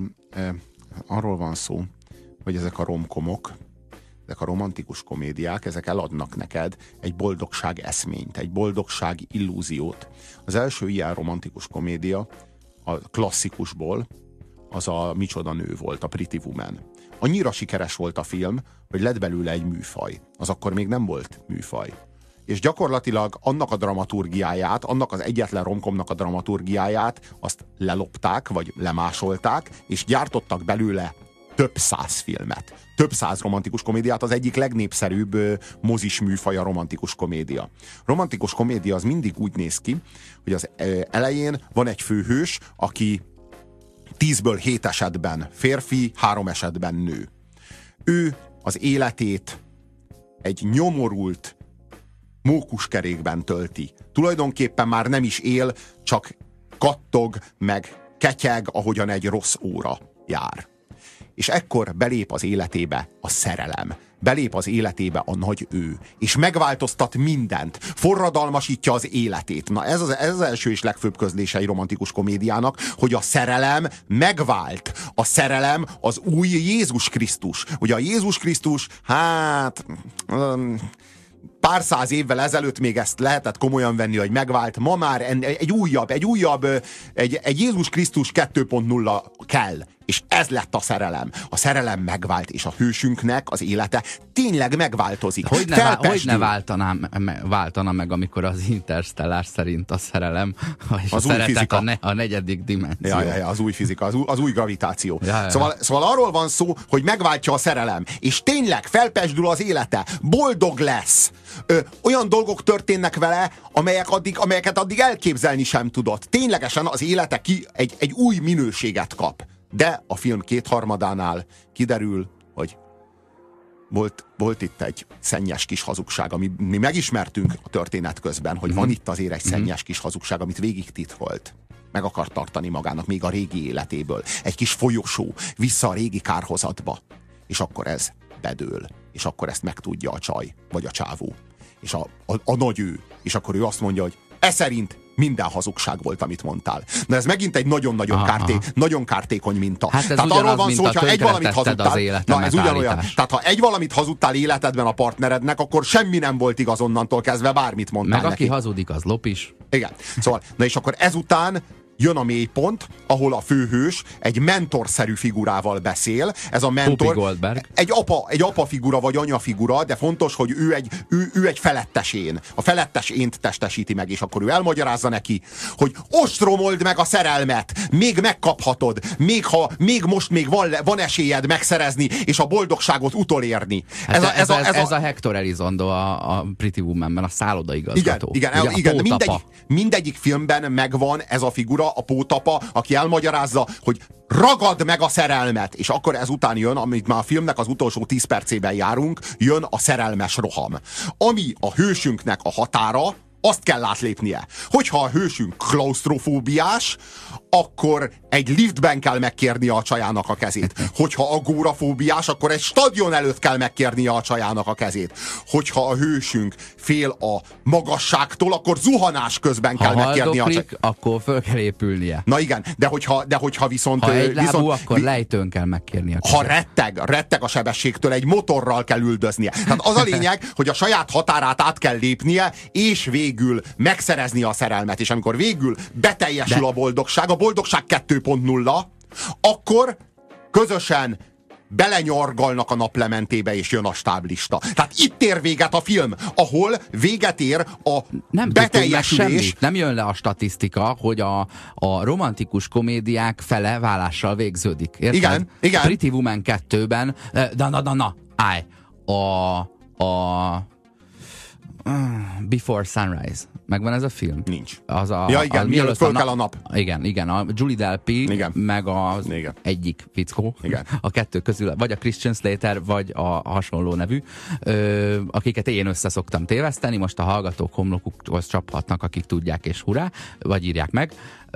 Speaker 1: arról van szó, hogy ezek a romkomok, ezek a romantikus komédiák, ezek eladnak neked egy boldogság eszményt, egy boldogság illúziót. Az első ilyen romantikus komédia, a klasszikusból, az a Micsoda nő volt, a Pretty Woman. Annyira sikeres volt a film, hogy lett belőle egy műfaj. Az akkor még nem volt műfaj. És gyakorlatilag annak a dramaturgiáját, annak az egyetlen romkomnak a dramaturgiáját, azt lelopták, vagy lemásolták, és gyártottak belőle több száz filmet. Több száz romantikus komédiát, az egyik legnépszerűbb mozis műfaj a romantikus komédia. Romantikus komédia az mindig úgy néz ki, hogy az elején van egy főhős, aki 10-ből 7 esetben férfi, 3 esetben nő. Ő az életét egy nyomorult mókuskerékben tölti. Tulajdonképpen már nem is él, csak kattog, meg ketyeg, ahogyan egy rossz óra jár. És ekkor belép az életébe a szerelem. Belép az életébe a nagy ő. És megváltoztat mindent. Forradalmasítja az életét. Na ez az első és legfőbb közlése egy romantikus komédiának, hogy a szerelem megvált. A szerelem az új Jézus Krisztus. Ugye a Jézus Krisztus, pár száz évvel ezelőtt még ezt lehetett komolyan venni, hogy megvált. Ma már egy Jézus Krisztus 2.0 kell. És ez lett a szerelem. A szerelem megvált, és a hősünknek az élete tényleg megváltozik.
Speaker 2: Hogy ne váltana meg, amikor az Interstellar szerint a szerelem, és az a szeretet fizika. A negyedik dimenzió.
Speaker 1: Ja, az új fizika, az új gravitáció.
Speaker 2: Ja.
Speaker 1: Szóval arról van szó, hogy megváltja a szerelem, és tényleg felpesdül az élete, boldog lesz. Olyan dolgok történnek vele, amelyeket addig elképzelni sem tudott. Ténylegesen az élete egy új minőséget kap. De a film kétharmadánál kiderül, hogy volt itt egy szennyes kis hazugság, amit mi megismertünk a történet közben, hogy van itt azért egy szennyes kis hazugság, amit végig titkolt. Meg akar tartani magának még a régi életéből. Egy kis folyosó vissza a régi kárhozatba. És akkor ez bedől. És akkor ezt megtudja a csaj, vagy a csávó. És a nagy ő. És akkor ő azt mondja, hogy szerint minden hazugság volt, amit mondtál. Na ez megint egy nagyon kártékony minta.
Speaker 2: Hát ez arról van szó, hogyha egy valamit hazudtál,
Speaker 1: ez ugyanolyan. Tehát ha egy valamit hazudtál életedben a partnerednek, akkor semmi nem volt igaz onnantól kezdve, bármit mondtál
Speaker 2: meg
Speaker 1: neki.
Speaker 2: Aki hazudik, az lop is.
Speaker 1: Igen. Szóval, na és akkor ezután jön a mélypont, ahol a főhős egy mentorszerű figurával beszél. Ez a mentor egy apa figura vagy anya figura, de fontos, hogy ő egy felettesén. A felettesént testesíti meg, és akkor ő elmagyarázza neki, hogy ostromold meg a szerelmet, még megkaphatod, még most van esélyed megszerezni, és a boldogságot utolérni.
Speaker 2: Ez a Hector Elizondo a Pretty Woman-ben, a szállodaigazgató.
Speaker 1: Igen, mindegyik filmben megvan ez a figura, a pótapa, aki elmagyarázza, hogy ragad meg a szerelmet, és akkor ezután jön, amit már a filmnek az utolsó 10 percében járunk, jön a szerelmes roham. Ami a hősünknek a határa, azt kell átlépnie. Hogyha a hősünk klausztrofóbiás, akkor egy liftben kell megkérnie a csajának a kezét. Hogyha agórafóbiás, akkor egy stadion előtt kell megkérnie a csajának a kezét. Hogyha a hősünk fél a magasságtól, akkor zuhanás közben kell megkérnie a csajának.
Speaker 2: Akkor föl kell épülnie.
Speaker 1: Na igen, de hogyha viszont...
Speaker 2: Ha egy lábú, akkor lejtőn kell megkérnie a kezét.
Speaker 1: Ha retteg a sebességtől, egy motorral kell üldöznie. Tehát az a lényeg, hogy a saját határát át kell lépnie, és végül megszerezni a szerelmet. És amikor végül beteljesül a boldogság 2.0, akkor közösen belenyargalnak a naplementébe, és jön a stáblista. Tehát itt ér véget a film, ahol véget ér a beteljesülés.
Speaker 2: Nem jön le a statisztika, hogy a romantikus komédiák fele válással végződik. Érted?
Speaker 1: Igen, igen.
Speaker 2: A Pretty Woman 2-ben, állj, Before Sunrise. Megvan ez a film?
Speaker 1: Nincs.
Speaker 2: Igen,
Speaker 1: mielőtt föl kell a nap.
Speaker 2: Igen, a Julie Delpy, meg az egyik fickó, a kettő közül, vagy a Christian Slater, vagy a hasonló nevű, akiket én össze szoktam téveszteni, most a hallgatók homlokukhoz csaphatnak, akik tudják, és hurrá, vagy írják meg.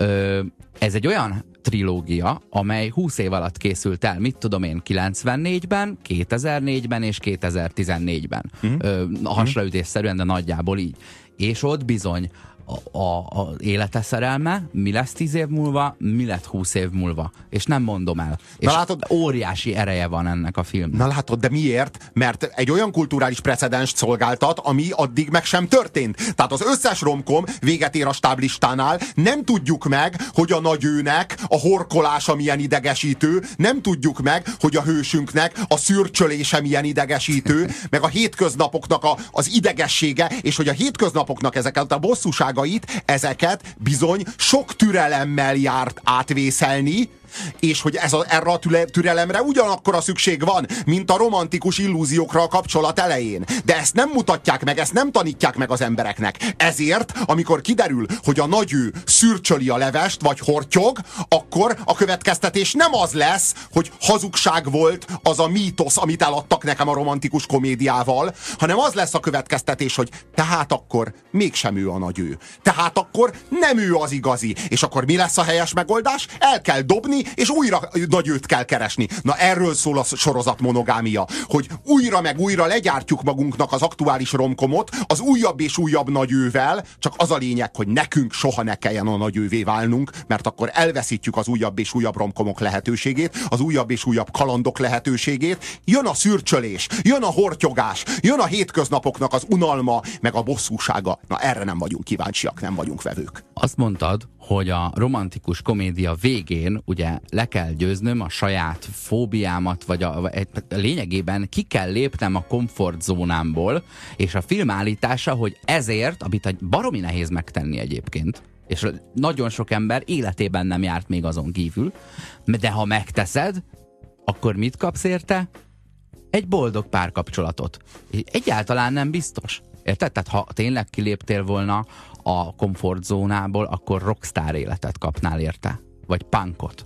Speaker 2: Ez egy olyan trilógia, amely 20 év alatt készült el, mit tudom én, 94-ben, 2004-ben és 2014-ben. Hasraütésszerűen, de nagyjából így. És ott bizony a élete szerelme, mi lesz 10 év múlva, mi lett 20 év múlva. És nem mondom el. És látod, óriási ereje van ennek a filmnek.
Speaker 1: Na látod, de miért? Mert egy olyan kulturális precedenst szolgáltat, ami addig meg sem történt. Tehát az összes romkom véget ér a stáblistánál, nem tudjuk meg, hogy a nagyőnek a horkolása milyen idegesítő, nem tudjuk meg, hogy a hősünknek a szürcsölése milyen idegesítő, meg a hétköznapoknak az idegessége, és hogy a hétköznapoknak ezeket a bosszúságait, ezeket bizony sok türelemmel járt átvészelni, és hogy erre a türelemre ugyanakkor a szükség van, mint a romantikus illúziókra a kapcsolat elején. De ezt nem mutatják meg, ezt nem tanítják meg az embereknek. Ezért, amikor kiderül, hogy a nagyő szürcsöli a levest, vagy hortyog, akkor a következtetés nem az lesz, hogy hazugság volt az a mítosz, amit eladtak nekem a romantikus komédiával, hanem az lesz a következtetés, hogy tehát akkor mégsem ő a nagyő. Tehát akkor nem ő az igazi. És akkor mi lesz a helyes megoldás? El kell dobni, és újra nagyőt kell keresni. Na erről szól a sorozat monogámia, hogy újra meg újra legyártjuk magunknak az aktuális romkomot, az újabb és újabb nagyővel, csak az a lényeg, hogy nekünk soha ne kelljen a nagyővé válnunk, mert akkor elveszítjük az újabb és újabb romkomok lehetőségét, az újabb és újabb kalandok lehetőségét. Jön a szürcsölés, jön a hortyogás, jön a hétköznapoknak az unalma, meg a bosszúsága. Na erre nem vagyunk kíváncsiak, nem vagyunk vevők.
Speaker 2: Azt mondtad, hogy a romantikus komédia végén ugye le kell győznöm a saját fóbiámat, vagy lényegében ki kell lépnem a komfortzónámból, és a film állítása, hogy ezért, amit baromi nehéz megtenni egyébként, és nagyon sok ember életében nem járt még azon kívül, de ha megteszed, akkor mit kapsz érte? Egy boldog párkapcsolatot. Egyáltalán nem biztos. Érted? Tehát ha tényleg kiléptél volna a komfortzónából, akkor rockstar életet kapnál érte. Vagy punkot.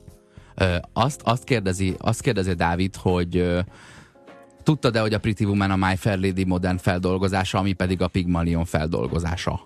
Speaker 2: Azt kérdezi Dávid, hogy tudtad-e, hogy a Pretty Woman a My Fair Lady modern feldolgozása, ami pedig a Pygmalion feldolgozása?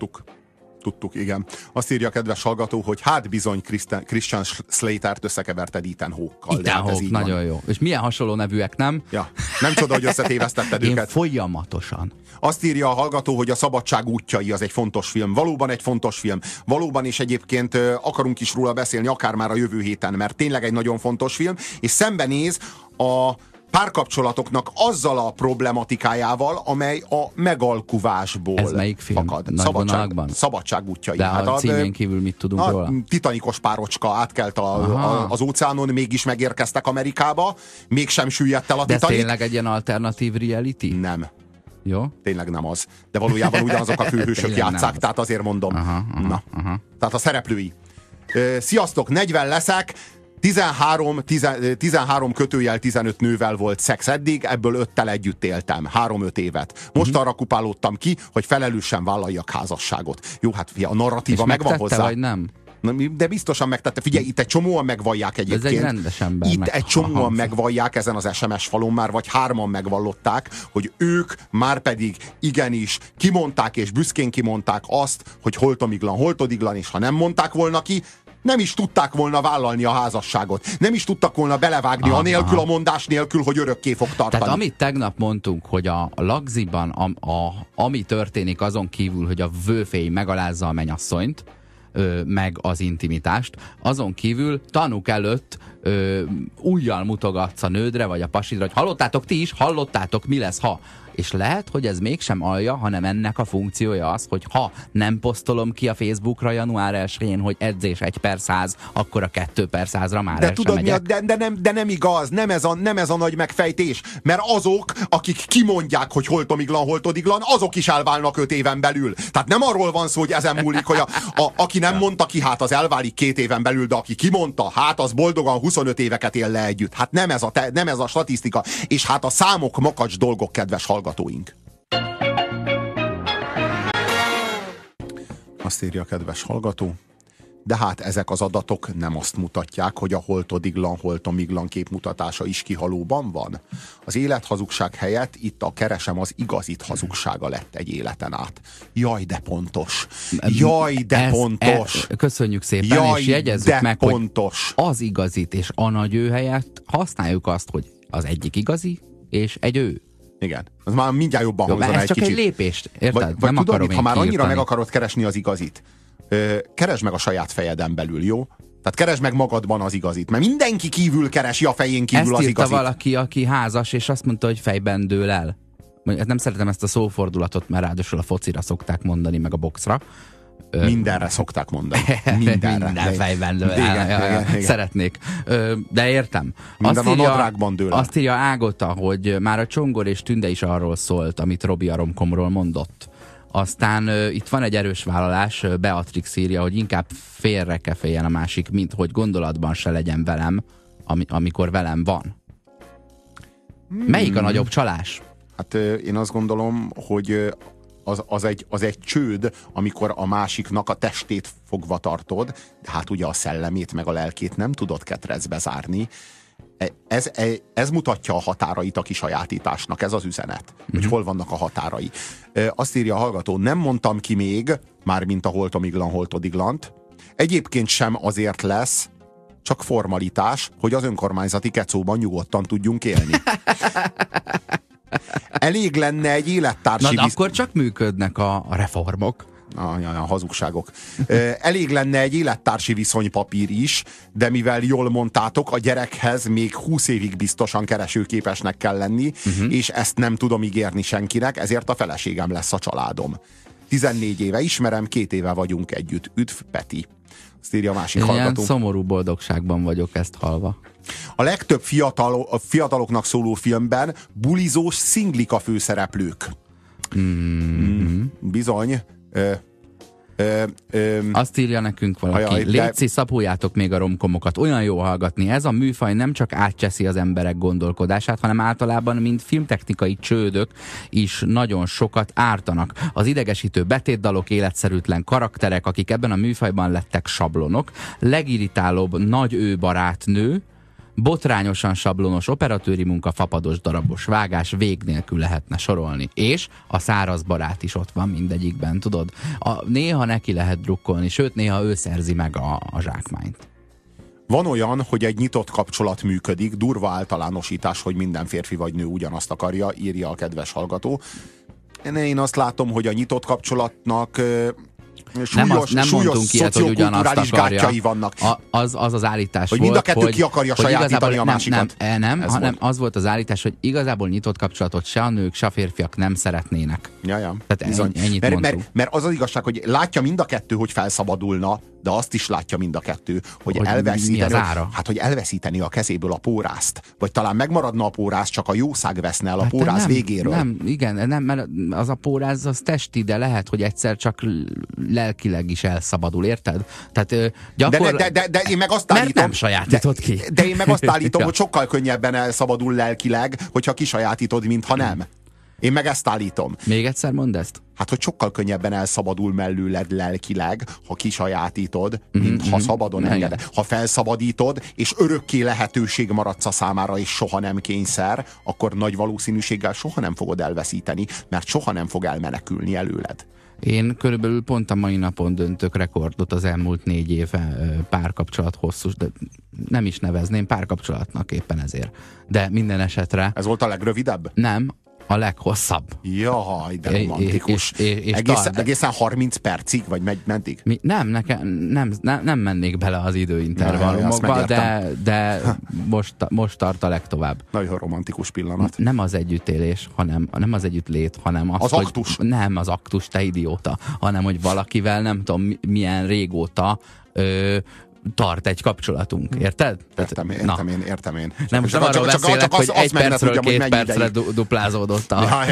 Speaker 1: Tudtuk, igen. Azt írja a kedves hallgató, hogy hát bizony Christian Slatert összekeverted Ethan Hawke-kal.
Speaker 2: Ethan Hawke, nagyon jó. És milyen hasonló nevűek, nem?
Speaker 1: Ja, nem csoda, hogy összetévesztetted őket.
Speaker 2: Én folyamatosan.
Speaker 1: Azt írja a hallgató, hogy a Szabadság útjai az egy fontos film. Valóban egy fontos film. Valóban, és egyébként akarunk is róla beszélni, akár már a jövő héten, mert tényleg egy nagyon fontos film, és szembenéz a párkapcsolatoknak azzal a problematikájával, amely a megalkuvásból
Speaker 2: Ez melyik film?
Speaker 1: fakad. Szabadság útjai.
Speaker 2: De a címén kívül mit tudunk róla?
Speaker 1: Titanikos párocska átkelt az óceánon, mégis megérkeztek Amerikába, mégsem süllyedt el a Titanic.
Speaker 2: De ez tényleg egy ilyen alternatív reality?
Speaker 1: Nem.
Speaker 2: Jó?
Speaker 1: Tényleg nem az. De valójában ugyanazok a főhősök játsszák, tehát azért mondom. Tehát a szereplői. Sziasztok, 40 leszek, 13 kötőjel 15 nővel volt szex eddig, ebből 5-tel együtt éltem, 3-5 évet. Most arra kupálódtam ki, hogy felelősen vállaljak házasságot. Jó, hát a narratíva megvan hozzá.
Speaker 2: Vagy nem?
Speaker 1: De biztosan megtette. Figyelj, itt egy csomóan megvallják egyébként.
Speaker 2: Ez egy rendes ember.
Speaker 1: Itt egy csomóan megvallják ezen az SMS falon már, vagy 3-an megvallották, hogy ők már pedig igenis kimondták és büszkén kimondták azt, hogy holtodiglan, és ha nem mondták volna ki, nem is tudták volna vállalni a házasságot. Nem is tudtak volna belevágni anélkül, a mondás nélkül, hogy örökké fog tartani.
Speaker 2: Tehát amit tegnap mondtunk, hogy a lagziban, ami történik azon kívül, hogy a vőfély megalázza a menyasszonyt, meg az intimitást, azon kívül tanúk előtt ujjal mutogatsz a nődre, vagy a pasidra, hogy hallottátok ti is, mi lesz, ha. és lehet, hogy ez mégsem alja, hanem ennek a funkciója az, hogy ha nem posztolom ki a Facebookra január 1-én, hogy edzés 1/100, akkor a 2/100-ra már
Speaker 1: de tudod mi, de nem igaz, nem ez a nagy megfejtés, mert azok, akik kimondják, hogy holtomiglan, holtodiglan, azok is elválnak 5 éven belül. Tehát nem arról van szó, hogy ezen múlik, hogy aki nem mondta ki, hát az elválik 2 éven belül, de aki kimondta, hát az boldogan 25 éveket él le együtt. Hát nem ez a statisztika. És hát a számok makacs dolgok, kedves hallgatóink. Azt írja a kedves hallgató, de hát ezek az adatok nem azt mutatják, hogy a holtodiglan, holtomiglan képmutatása is kihalóban van. Az élethazugság helyett itt a keresem az igazit hazugsága lett egy életen át. Jaj, de pontos. Jaj, de pontos.
Speaker 2: Köszönjük szépen, jaj, és jegyezzük meg,
Speaker 1: pontos.
Speaker 2: Hogy az igazit és a nagy ő helyett használjuk azt, hogy az egyik igazi, és egy ő.
Speaker 1: Igen. Az már mindjárt jobban hangzana egy
Speaker 2: csak
Speaker 1: kicsit.
Speaker 2: Egy lépést, érted?
Speaker 1: Vagy nem tudod, ha már annyira meg akarod keresni az igazit, keresd meg a saját fejeden belül, jó? Tehát keresd meg magadban az igazit, mert mindenki kívül keresi a fején kívül
Speaker 2: ezt
Speaker 1: az igazit.
Speaker 2: Ezt írta valaki, aki házas, és azt mondta, hogy fejben dől el. Nem szeretem ezt a szófordulatot, mert ráadásul a focira szokták mondani, meg a boxra.
Speaker 1: Mindenre szokták mondani. Mindenre.
Speaker 2: Minden fejben dől el. Igen. Szeretnék. De értem.
Speaker 1: Minden a nadrágban dől el.
Speaker 2: Azt írja Ágota, hogy már a Csongor és Tünde is arról szólt, amit Robi a Romkomról mondott. Aztán itt van egy erős vállalás, Beatrix írja, hogy inkább félre kell féljen a másik, mint hogy gondolatban se legyen velem, amikor velem van. Melyik a nagyobb csalás?
Speaker 1: Hát én azt gondolom, hogy az egy csőd, amikor a másiknak a testét fogva tartod, de hát ugye a szellemét meg a lelkét nem tudod ketrecbe zárni. Ez mutatja a határait a kisajátításnak, ez az üzenet, hogy hol vannak a határai. Azt írja a hallgató, nem mondtam ki még, mármint a holtomiglan, holtodiglant. Egyébként sem azért lesz, csak formalitás, hogy az önkormányzati kecóban nyugodtan tudjunk élni. Elég lenne egy élettársi...
Speaker 2: Na, akkor csak működnek a reformok.
Speaker 1: A hazugságok. Elég lenne egy élettársi viszonypapír is, de mivel jól mondtátok, a gyerekhez még 20 évig biztosan keresőképesnek kell lenni, és ezt nem tudom ígérni senkinek, ezért a feleségem lesz a családom. 14 éve ismerem, 2 éve vagyunk együtt. Üdv, Peti. Azt írja a másik hallgató.
Speaker 2: Ilyen szomorú boldogságban vagyok ezt hallva.
Speaker 1: A legtöbb fiataloknak szóló filmben bulizós szinglik a főszereplők. Bizony.
Speaker 2: Azt írja nekünk valaki, létszi, szaboljátok még a romkomokat, olyan jó hallgatni. Ez a műfaj nem csak átcseszi az emberek gondolkodását, hanem általában, mint filmtechnikai csődök is nagyon sokat ártanak. Az idegesítő betétdalok, életszerűtlen karakterek, akik ebben a műfajban lettek sablonok, legirritálóbb nagy ő barátnő, botrányosan sablonos operatőri munka, fapados darabos vágás, vég nélkül lehetne sorolni. És a száraz barát is ott van mindegyikben, tudod? Néha neki lehet drukkolni, sőt néha ő szerzi meg a zsákmányt.
Speaker 1: Van olyan, hogy egy nyitott kapcsolat működik, durva általánosítás, hogy minden férfi vagy nő ugyanazt akarja, írja a kedves hallgató. Én azt látom, hogy a nyitott kapcsolatnak...
Speaker 2: Nem mondtunk ilyet, hogy ugyanazt akarja.
Speaker 1: Vannak.
Speaker 2: Az állítás
Speaker 1: hogy
Speaker 2: volt,
Speaker 1: mind a kettő ki akarja sajátítani a másikat.
Speaker 2: Nem, hanem az volt az állítás, hogy igazából nyitott kapcsolatot se a nők, se a férfiak nem szeretnének.
Speaker 1: Ja.
Speaker 2: Tehát ennyit mondtunk.
Speaker 1: Mert az igazság, hogy látja mind a kettő, hogy felszabadulna, de azt is látja mind a kettő, hogy elveszíteni a kezéből a pórázt. Vagy talán megmaradna a pórász, csak a jószág veszne el a póráz végéről.
Speaker 2: Nem, mert az a póráz az testi, de lehet, hogy egyszer csak lelkileg is elszabadul, érted? Tehát
Speaker 1: de én meg azt állítom,
Speaker 2: nem sajátított ki.
Speaker 1: De én meg azt állítom, hogy sokkal könnyebben elszabadul lelkileg, hogyha kisajátítod, mint ha nem. Én meg ezt állítom.
Speaker 2: Még egyszer mondd ezt?
Speaker 1: Hát, hogy sokkal könnyebben elszabadul mellőled lelkileg, ha kisajátítod, mint ha szabadon engeded. Ha felszabadítod, és örökké lehetőség maradsz a számára, és soha nem kényszer, akkor nagy valószínűséggel soha nem fogod elveszíteni, mert soha nem fog elmenekülni előled.
Speaker 2: Én körülbelül pont a mai napon döntök rekordot az elmúlt 4 éve párkapcsolat hosszús, de nem is nevezném párkapcsolatnak éppen ezért. De minden esetre...
Speaker 1: Ez volt a legrövidebb?
Speaker 2: Nem. A leghosszabb.
Speaker 1: Jaj, de romantikus.
Speaker 2: És
Speaker 1: egészen 30 percig, vagy meddig?
Speaker 2: Nem mennék bele az időintervallumokba, de most tart a legtovább.
Speaker 1: Nagyon romantikus pillanat.
Speaker 2: Nem az együttélés, nem az együttlét, hanem az
Speaker 1: aktus.
Speaker 2: Nem az aktus, te idióta, hanem hogy valakivel nem tudom milyen régóta tart egy kapcsolatunk, érted?
Speaker 1: Értem én.
Speaker 2: Nem, most nem arról beszélek, hogy egy percről 2 percre duplázódott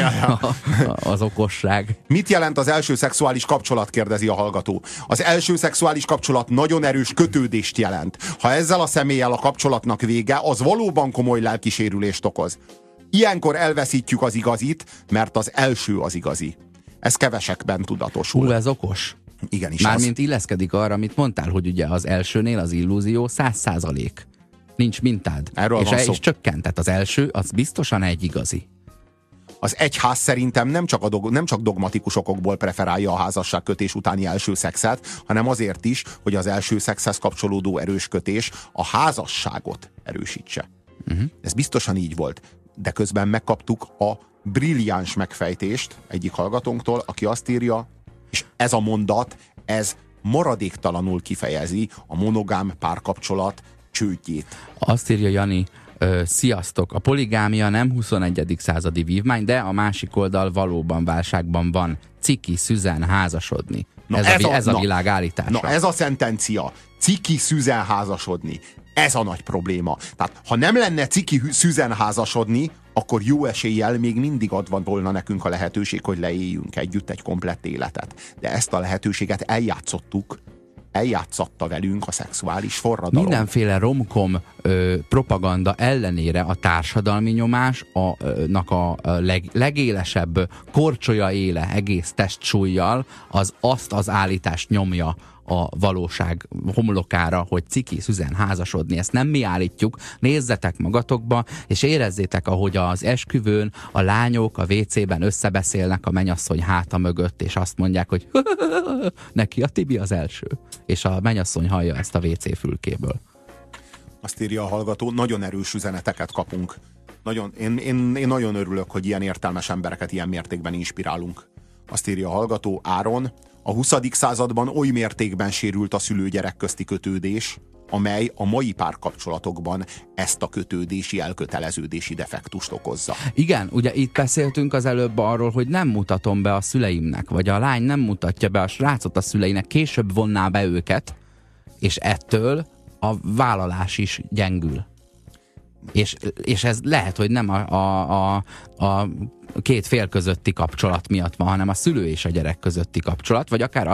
Speaker 2: az okosság.
Speaker 1: Mit jelent az első szexuális kapcsolat, kérdezi a hallgató. Az első szexuális kapcsolat nagyon erős kötődést jelent. Ha ezzel a személlyel a kapcsolatnak vége, az valóban komoly lelkisérülést okoz. Ilyenkor elveszítjük az igazit, mert az első az igazi. Ez kevesekben tudatosul.
Speaker 2: Ez okos.
Speaker 1: Igenis.
Speaker 2: Mármint illeszkedik arra, amit mondtál, hogy ugye az elsőnél az illúzió 100%. Nincs mintád. És csökkent. Tehát az első, az biztosan egy igazi.
Speaker 1: Az egyház szerintem nem csak dogmatikus okokból preferálja a házasságkötés utáni első szexet, hanem azért is, hogy az első szexhez kapcsolódó erős kötés a házasságot erősítse. Ez biztosan így volt. De közben megkaptuk a brilliáns megfejtést egyik hallgatónktól, aki azt írja, és ez a mondat, ez maradéktalanul kifejezi a monogám párkapcsolat csődjét.
Speaker 2: Azt írja Jani, sziasztok, a poligámia nem 21. századi vívmány, de a másik oldal valóban válságban van. Ciki, szüzen, házasodni. Ez a világ állítása.
Speaker 1: Na ez a szentencia. Ciki, szüzen, házasodni. Ez a nagy probléma. Tehát ha nem lenne ciki szüzen házasodni, akkor jó eséllyel még mindig adva volna nekünk a lehetőség, hogy leéljünk együtt egy komplett életet. De ezt a lehetőséget eljátszatta velünk a szexuális forradalom.
Speaker 2: Mindenféle romkom propaganda ellenére a társadalmi nyomás a legélesebb korcsolya éle egész testsúllyal azt az állítást nyomja a valóság homlokára, hogy ciki, szüzen, házasodni. Ezt nem mi állítjuk, nézzetek magatokba, és érezzétek, ahogy az esküvőn a lányok a WC-ben összebeszélnek a mennyasszony háta mögött, és azt mondják, hogy neki a Tibi az első. És a mennyasszony hallja ezt a WC fülkéből.
Speaker 1: Azt írja a hallgató, nagyon erős üzeneteket kapunk. Én nagyon örülök, hogy ilyen értelmes embereket ilyen mértékben inspirálunk. Azt írja a hallgató, Áron, a 20. században oly mértékben sérült a szülő-gyerek közti kötődés, amely a mai párkapcsolatokban ezt a kötődési, elköteleződési defektust okozza.
Speaker 2: Igen, ugye itt beszéltünk az előbb arról, hogy nem mutatom be a szüleimnek, vagy a lány nem mutatja be a srácot a szüleinek, később vonná be őket, és ettől a vállalás is gyengül. És ez lehet, hogy nem a két fél közötti kapcsolat miatt van, hanem a szülő és a gyerek közötti kapcsolat, vagy akár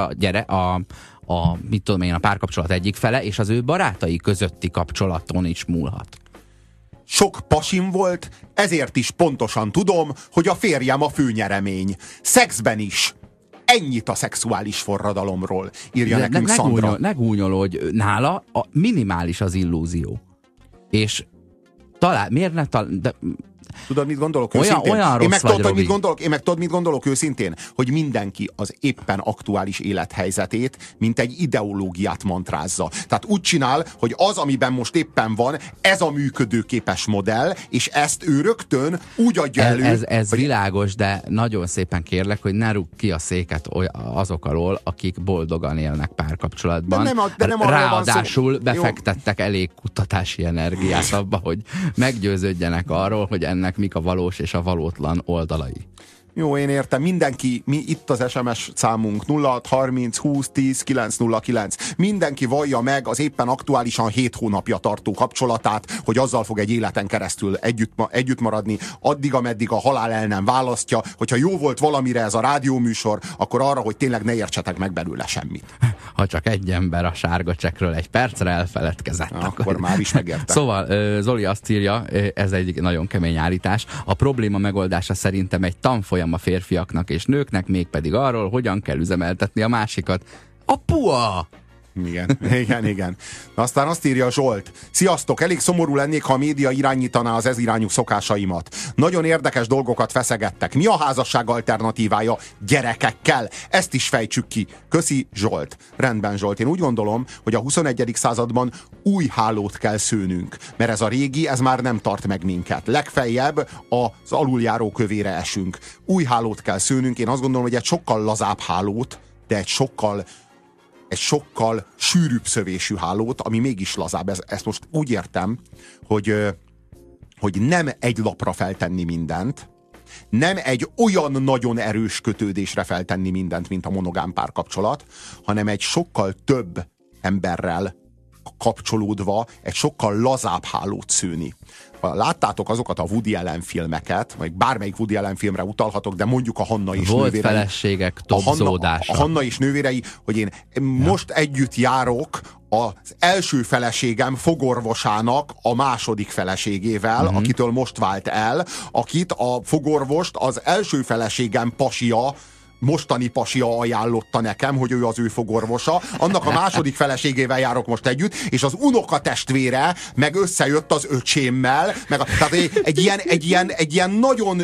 Speaker 2: a párkapcsolat egyik fele, és az ő barátai közötti kapcsolaton is múlhat.
Speaker 1: Sok pasim volt, ezért is pontosan tudom, hogy a férjem a főnyeremény. Szexben is. Ennyit a szexuális forradalomról, írja nekünk Szandra.
Speaker 2: Ne gúnyolódj, nála minimális az illúzió. És miért ne
Speaker 1: Tudod, mit gondolok őszintén? Én meg tudod, mit gondolok őszintén? Hogy mindenki az éppen aktuális élethelyzetét, mint egy ideológiát mantrázza. Tehát úgy csinál, hogy az, amiben most éppen van, ez a működőképes modell, és ezt ő rögtön úgy adja elő.
Speaker 2: Ez világos, de nagyon szépen kérlek, hogy ne rúgj ki a széket azok alól, akik boldogan élnek párkapcsolatban.
Speaker 1: De nem
Speaker 2: ráadásul befektettek elég kutatási energiát abba, hogy meggyőződjenek arról, hogy ennek mik a valós és a valótlan oldalai.
Speaker 1: Jó, én értem. Itt az SMS számunk 0630 20 10 909. Mindenki vallja meg az éppen aktuálisan 7 hónapja tartó kapcsolatát, hogy azzal fog egy életen keresztül együtt maradni, addig, ameddig a halál el nem választja. Hogyha jó volt valamire ez a rádióműsor, akkor arra, hogy tényleg ne értsetek meg belőle semmit.
Speaker 2: Ha csak egy ember a sárga csekről egy percre elfeledkezett.
Speaker 1: Akkor már is megérte.
Speaker 2: Szóval Zoli azt írja, ez egy nagyon kemény állítás, a probléma megoldása szerintem egy tanfolyam a férfiaknak és nőknek, mégpedig arról, hogyan kell üzemeltetni a másikat. A pua!
Speaker 1: Igen. Aztán azt írja Zsolt. Sziasztok, elég szomorú lennék, ha a média irányítaná az ez irányú szokásaimat. Nagyon érdekes dolgokat feszegettek. Mi a házasság alternatívája gyerekekkel? Ezt is fejtsük ki. Köszi, Zsolt. Rendben, Zsolt. Én úgy gondolom, hogy a 21. században új hálót kell szőnünk, mert ez a régi, ez már nem tart meg minket. Legfeljebb az aluljáró kövére esünk. Új hálót kell szőnünk. Én azt gondolom, hogy egy sokkal lazább hálót, de egy sokkal sűrűbb szövésű hálót, ami mégis lazább. Ezt most úgy értem, hogy nem egy lapra feltenni mindent, nem egy olyan nagyon erős kötődésre feltenni mindent, mint a monogám párkapcsolat, hanem egy sokkal több emberrel kapcsolódva egy sokkal lazább hálót szőni. Ha láttátok azokat a Woody Allen filmeket, vagy bármelyik Woody Allen filmre utalhatok, de mondjuk a Hanna és
Speaker 2: volt
Speaker 1: nővérei.
Speaker 2: feleségek topzódása.
Speaker 1: A Hanna és nővérei, hogy én most együtt járok az első feleségem fogorvosának a második feleségével, akitől most vált el, akit a fogorvost az első feleségem pasia, mostani pasia ajánlotta nekem, hogy ő az ő fogorvosa. Annak a második feleségével járok most együtt, és az unokatestvére meg összejött az öcsémmel, tehát egy ilyen nagyon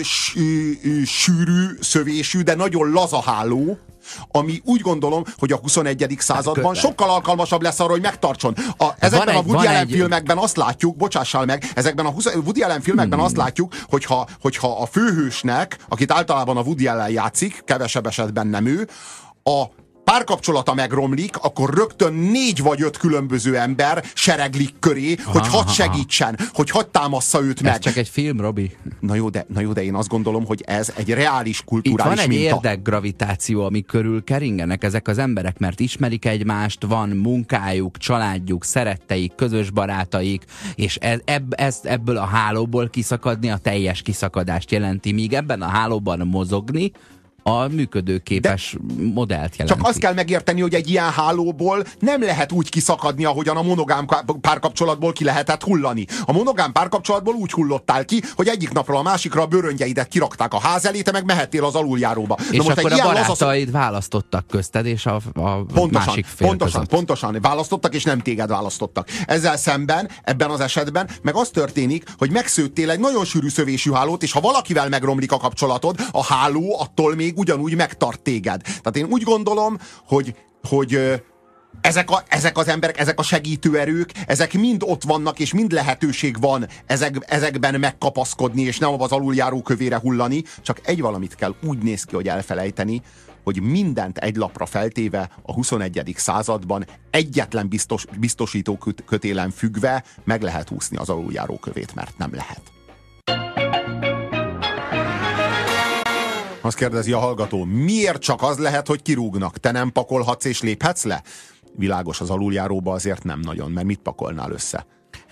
Speaker 1: sűrű szövésű, de nagyon laza háló, ami úgy gondolom, hogy a 21. században sokkal alkalmasabb lesz arra, hogy megtartson. Ezekben a Woody Allen filmekben azt látjuk, bocsássál meg, ezekben a Woody Allen filmekben azt látjuk, hogyha a főhősnek, akit általában a Woody Allen játszik, kevesebb esetben nem ő, a párkapcsolata megromlik, akkor rögtön 4 vagy 5 különböző ember sereglik köré, hogy hadd segítsen, hogy hadd támassza őt meg.
Speaker 2: Ez csak egy film, Robi.
Speaker 1: Na jó, de én azt gondolom, hogy ez egy reális kulturális minta.
Speaker 2: Itt van egy érdekgravitáció, ami körül keringenek ezek az emberek, mert ismerik egymást, van munkájuk, családjuk, szeretteik, közös barátaik, és ebből a hálóból kiszakadni a teljes kiszakadást jelenti, míg ebben a hálóban mozogni a működőképes modellt jelenti.
Speaker 1: Csak azt kell megérteni, hogy egy ilyen hálóból nem lehet úgy kiszakadni, ahogyan a monogám párkapcsolatból ki lehetett hullani. A monogám párkapcsolatból úgy hullottál ki, hogy egyik napról a másikra a bőröngyeidet kirakták a ház elé, te meg mehettél az aluljáróba.
Speaker 2: És most akkor a barátaid választottak közted, és a másik fél
Speaker 1: Pontosan, választottak, és nem téged választottak. Ezzel szemben, ebben az esetben meg az történik, hogy megszőttél egy nagyon sűrű szövésű hálót, és ha valakivel megromlik a kapcsolatod, a háló attól még ugyanúgy megtart téged. Tehát én úgy gondolom, hogy ezek az emberek, ezek a segítőerők, ezek mind ott vannak, és mind lehetőség van ezekben megkapaszkodni, és nem az aluljáró kövére hullani, csak egy valamit kell úgy néz ki, hogy elfelejteni, hogy mindent egy lapra feltéve a 21. században egyetlen biztosító kötélen függve meg lehet úszni az aluljáró kövét, mert nem lehet. Azt kérdezi a hallgató, miért csak az lehet, hogy kirúgnak? Te nem pakolhatsz és léphetsz le? Világos, az aluljáróba azért nem nagyon, mert mit pakolnál össze?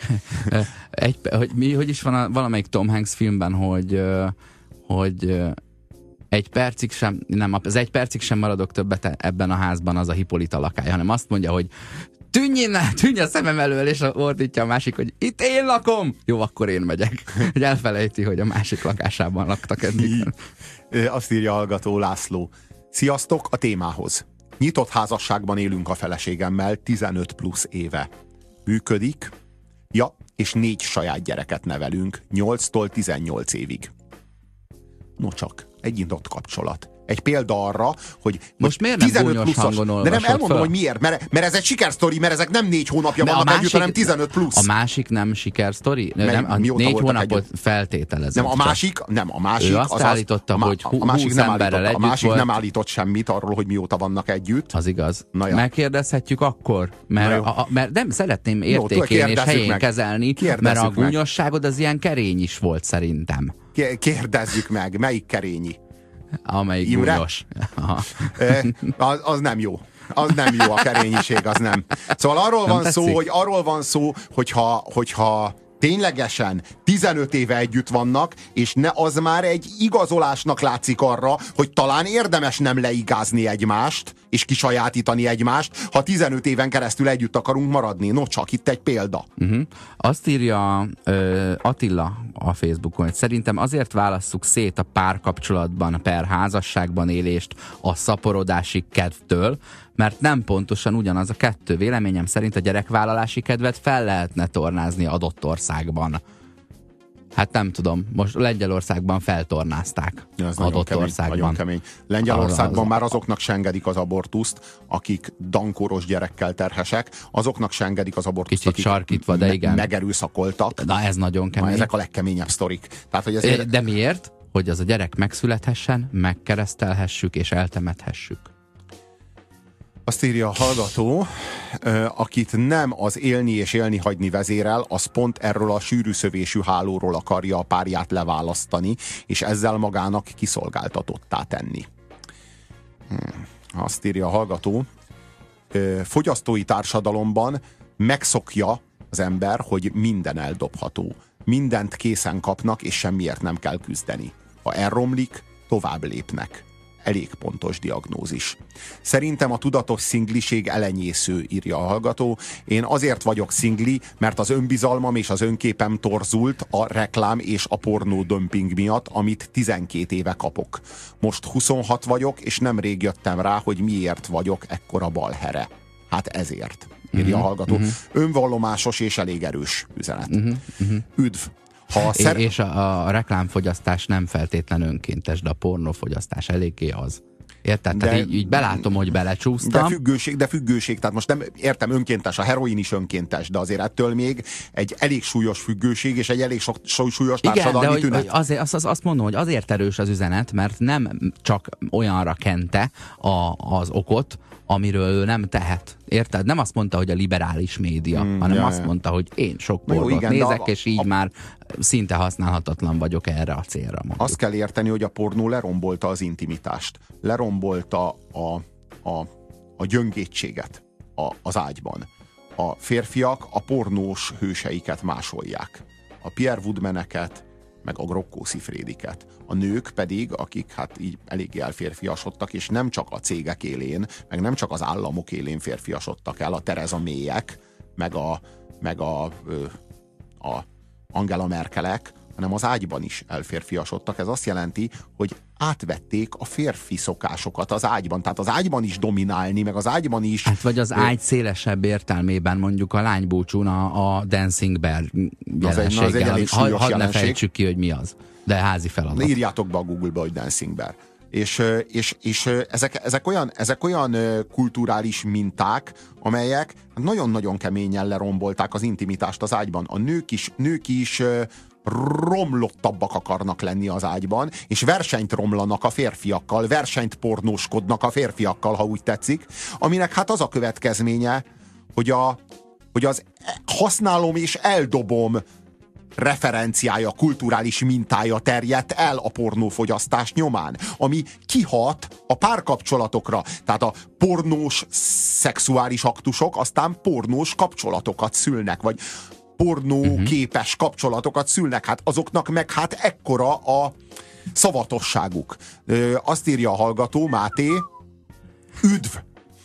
Speaker 2: Hogy is van valamelyik Tom Hanks filmben, hogy egy percig sem, nem, az egy percig sem maradok többet ebben a házban, az a Hippolyta lakály, hanem azt mondja, hogy tűnj a szemem elől, és ordítja a másik, hogy itt én lakom! Jó, akkor én megyek. Hogy elfelejti, hogy a másik lakásában laktak eddig.
Speaker 1: Azt írja a hallgató László. Sziasztok, a témához. Nyitott házasságban élünk a feleségemmel 15 plusz éve. Működik? Ja, és 4 saját gyereket nevelünk, 8-tól 18 évig. No csak, egy nyitott kapcsolat. Egy példa arra, hogy
Speaker 2: most miért nem 15 gúnyos hangon olvasod?
Speaker 1: De nem elmondom, hogy miért. Mert ez egy sikersztori, mert ezek nem 4 hónapja vannak együtt, hanem 15 plusz.
Speaker 2: A másik nem sikersztori? Nem, a 4 hónapot feltételezett.
Speaker 1: Nem, a másik.
Speaker 2: Ő azt állította, hogy 20 emberrel együtt
Speaker 1: a másik
Speaker 2: volt.
Speaker 1: nem állított semmit arról, hogy mióta vannak együtt.
Speaker 2: Az igaz. Ja. Megkérdezhetjük akkor? Mert nem szeretném értékelni és helyén kezelni, mert a gúnyosságod az ilyen kerény is volt szerintem.
Speaker 1: Kérdezzük meg, melyik kerényi?
Speaker 2: Amelyik gúnyos.
Speaker 1: Az nem jó. Az nem jó, a kerényiség, az nem. Szóval arról van szó, hogyha ténylegesen 15 éve együtt vannak, és az már egy igazolásnak látszik arra, hogy talán érdemes nem leigázni egymást, és kisajátítani egymást, ha 15 éven keresztül együtt akarunk maradni. No, csak itt egy példa.
Speaker 2: Azt írja Attila a Facebookon, hogy szerintem azért válasszuk szét a párkapcsolatban per házasságban élést a szaporodási kedvtől, mert nem pontosan ugyanaz a kettő. Véleményem szerint a gyerekvállalási kedvet fel lehetne tornázni adott országban. Hát nem tudom, most Lengyelországban feltornázták.
Speaker 1: Ez
Speaker 2: adott
Speaker 1: kemény,
Speaker 2: országban.
Speaker 1: Nagyon kemény. Lengyelországban már azoknak se engedik az abortuszt, akik dankoros gyerekkel terhesek, azoknak se engedik az abortuszt,
Speaker 2: kicsit
Speaker 1: akik
Speaker 2: sarkítva, de igen.
Speaker 1: megerőszakoltak.
Speaker 2: Na ez nagyon kemény.
Speaker 1: Ezek a legkeményebb sztorik. Tehát, hogy ezért...
Speaker 2: De miért? Hogy az a gyerek megszülethessen, megkeresztelhessük és eltemethessük.
Speaker 1: Azt írja a hallgató, akit nem az élni és élni hagyni vezérel, az pont erről a sűrű szövésű hálóról akarja a párját leválasztani, és ezzel magának kiszolgáltatottá tenni. Azt írja a hallgató, fogyasztói társadalomban megszokja az ember, hogy minden eldobható. Mindent készen kapnak, és semmiért nem kell küzdeni. Ha elromlik, tovább lépnek. Elég pontos diagnózis. Szerintem a tudatos szingliség elenyésző, írja a hallgató. Én azért vagyok szingli, mert az önbizalmam és az önképem torzult a reklám és a pornó dömping miatt, amit 12 éve kapok. Most 26 vagyok, és nemrég jöttem rá, hogy miért vagyok ekkora balhere. Hát ezért, írja a hallgató. Önvallomásos és elég erős üzenet. Üdv!
Speaker 2: És a reklámfogyasztás nem feltétlen önkéntes, de a pornófogyasztás eléggé az. Érted? Tehát így belátom, hogy belecsúsztam.
Speaker 1: De függőség, tehát most nem értem, önkéntes, a heroin is önkéntes, de azért ettől még egy elég súlyos függőség, és egy elég súlyos társadalmi tünet.
Speaker 2: Igen, de azért, azt mondom, hogy azért erős az üzenet, mert nem csak olyanra kente az okot, amiről ő nem tehet. Érted? Nem azt mondta, hogy a liberális média, hanem azt mondta, hogy én sok pornót nézek, és így már szinte használhatatlan vagyok erre a célra. Mondjuk.
Speaker 1: Azt kell érteni, hogy a pornó lerombolta az intimitást. Lerombolta a gyöngétséget az ágyban. A férfiak a pornós hőseiket másolják. A Pierre Woodmaneket, meg a Grokkó Szifrédiket. A nők pedig, akik hát így eléggé elférfiasodtak, és nem csak a cégek élén, meg nem csak az államok élén férfiasodtak el, a Theresa Mayek, meg a Angela Merkelek, hanem az ágyban is elférfiasodtak. Ez azt jelenti, hogy átvették a férfi szokásokat az ágyban. Tehát az ágyban is dominálni, meg az ágyban is...
Speaker 2: Hát vagy az ágy szélesebb értelmében, mondjuk a lánybúcsún a Dancing Bear jelenséggel.
Speaker 1: Az egy elég súlyos
Speaker 2: hadd ne
Speaker 1: jelenség.
Speaker 2: fejtsük ki, hogy mi az. De házi feladat.
Speaker 1: Írjátok be a Google-be, hogy Dancing Bear. És ezek olyan kulturális minták, amelyek nagyon-nagyon keményen lerombolták az intimitást az ágyban. A nők is romlottabbak akarnak lenni az ágyban, és versenyt romlanak a férfiakkal, versenyt pornóskodnak a férfiakkal, ha úgy tetszik, aminek hát az a következménye, hogy az használom és eldobom referenciája, kulturális mintája terjedt el a pornófogyasztás nyomán, ami kihat a párkapcsolatokra. Tehát a pornós szexuális aktusok aztán pornós kapcsolatokat szülnek, vagy pornóképes kapcsolatokat szülnek. Hát azoknak meg hát ekkora a szavatosságuk. Azt írja a hallgató, Máté, üdv!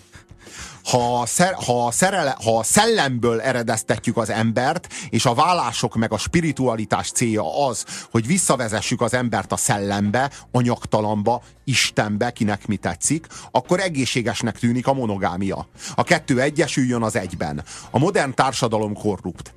Speaker 1: Ha a szellemből eredeztetjük az embert, és a vállások meg a spiritualitás célja az, hogy visszavezessük az embert a szellembe, anyagtalanba, Istenbe, kinek mi tetszik, akkor egészségesnek tűnik a monogámia. A kettő egyesüljön az egyben. A modern társadalom korrupt.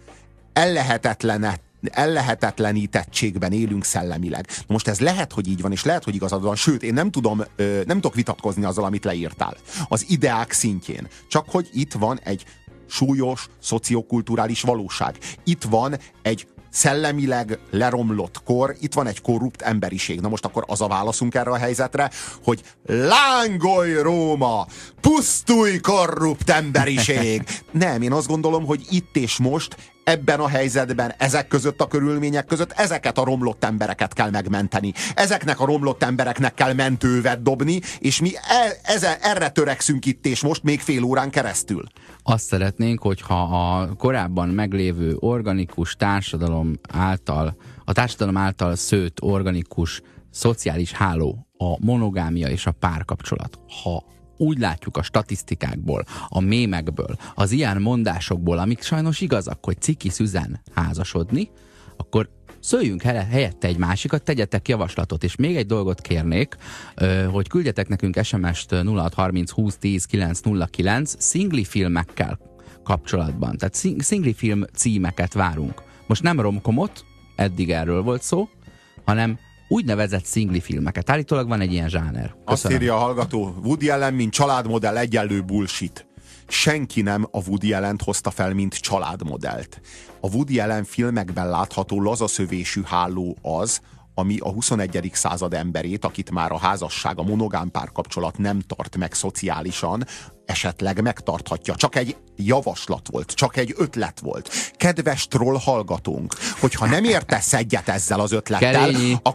Speaker 1: Ellehetetlenítettségben élünk szellemileg. Most ez lehet, hogy így van, és lehet, hogy igazad van, sőt, én nem tudok vitatkozni azzal, amit leírtál. Az ideák szintjén. Csak hogy itt van egy súlyos, szociokulturális valóság. Itt van egy szellemileg leromlott kor, itt van egy korrupt emberiség. Na most akkor az a válaszunk erre a helyzetre, hogy lángolj Róma! Pusztulj korrupt emberiség! Nem, én azt gondolom, hogy itt és most ebben a helyzetben, ezek között a körülmények között ezeket a romlott embereket kell megmenteni. Ezeknek a romlott embereknek kell mentővet dobni, és mi erre törekszünk itt és most még fél órán keresztül.
Speaker 2: Azt szeretnénk, hogyha a korábban meglévő organikus társadalom által szőtt organikus szociális háló, a monogámia és a párkapcsolat, ha úgy látjuk a statisztikákból, a mémekből, az ilyen mondásokból, amik sajnos igazak, hogy ciki szüzen házasodni, akkor szöljünk helyette egy másikat, tegyetek javaslatot. És még egy dolgot kérnék, hogy küldjetek nekünk SMS-t 0630 20 10 909 szingli filmekkel kapcsolatban. Tehát szingli film címeket várunk. Most nem romkomot, eddig erről volt szó, hanem úgynevezett szingli filmeket. Állítólag van egy ilyen zsáner.
Speaker 1: Azt írja a hallgató, Woody Allen, mint családmodell egyenlő bullshit. Senki nem a Woody Allent hozta fel, mint családmodellt. A Woody Allen filmekben látható lazaszövésű háló az, ami a 21. század emberét, akit már a házasság, a monogám párkapcsolat nem tart meg szociálisan, esetleg megtarthatja. Csak egy javaslat volt, csak egy ötlet volt. Kedves troll hallgatónk, hogyha nem értesz egyet ezzel az ötlettel,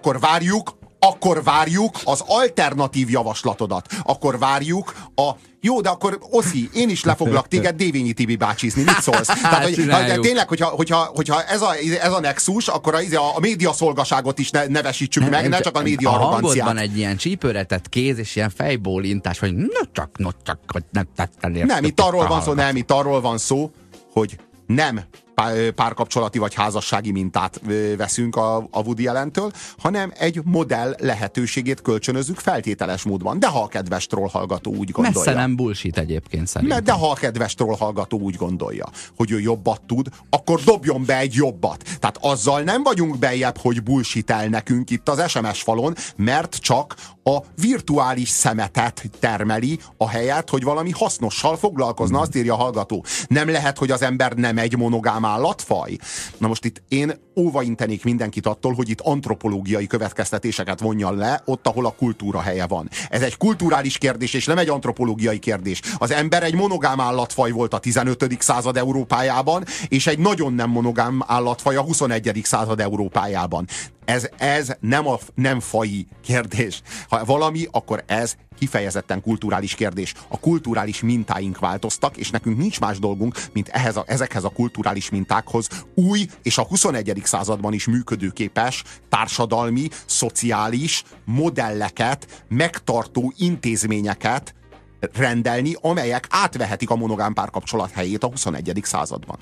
Speaker 1: akkor várjuk az alternatív javaslatodat. Akkor várjuk Jó, de akkor Oszi, én is le foglak téged Dévényi Tibi bácsizni. Mit szólsz? Tehát, hogy tényleg, hogyha ez a nexus, akkor a médiaszolgaságot is nevesítsük meg, ne csak a média arroganciát.
Speaker 2: A hangodban egy ilyen csípőretett kéz és ilyen fejbólintás, hogy hogy nem tettem érte.
Speaker 1: Itt arról van szó, hogy nem párkapcsolati vagy házassági mintát veszünk a Woody Allentől, hanem egy modell lehetőségét kölcsönözzük feltételes módban. De ha a kedves troll hallgató úgy gondolja.
Speaker 2: Messze nem bullshit egyébként szerintem.
Speaker 1: De ha a kedves troll hallgató úgy gondolja, hogy ő jobbat tud, akkor dobjon be egy jobbat. Tehát azzal nem vagyunk bejebb, hogy bullshit el nekünk itt az SMS falon, mert csak a virtuális szemetet termeli, ahelyett, hogy valami hasznossal foglalkozna, azt írja a hallgató. Nem lehet, hogy az ember nem egy monogám állatfaj? Na most itt én óvaintenék mindenkit attól, hogy itt antropológiai következtetéseket vonjan le, ott, ahol a kultúra helye van. Ez egy kulturális kérdés, és nem egy antropológiai kérdés. Az ember egy monogám állatfaj volt a 15. század Európájában, és egy nagyon nem monogám állatfaj a 21. század Európájában. Ez nem faji kérdés. Ha valami, akkor ez kifejezetten kulturális kérdés. A kulturális mintáink változtak, és nekünk nincs más dolgunk, mint ezekhez a kulturális mintákhoz új és a 21. században is működőképes társadalmi, szociális modelleket, megtartó intézményeket rendelni, amelyek átvehetik a monogám párkapcsolat helyét a 21. században.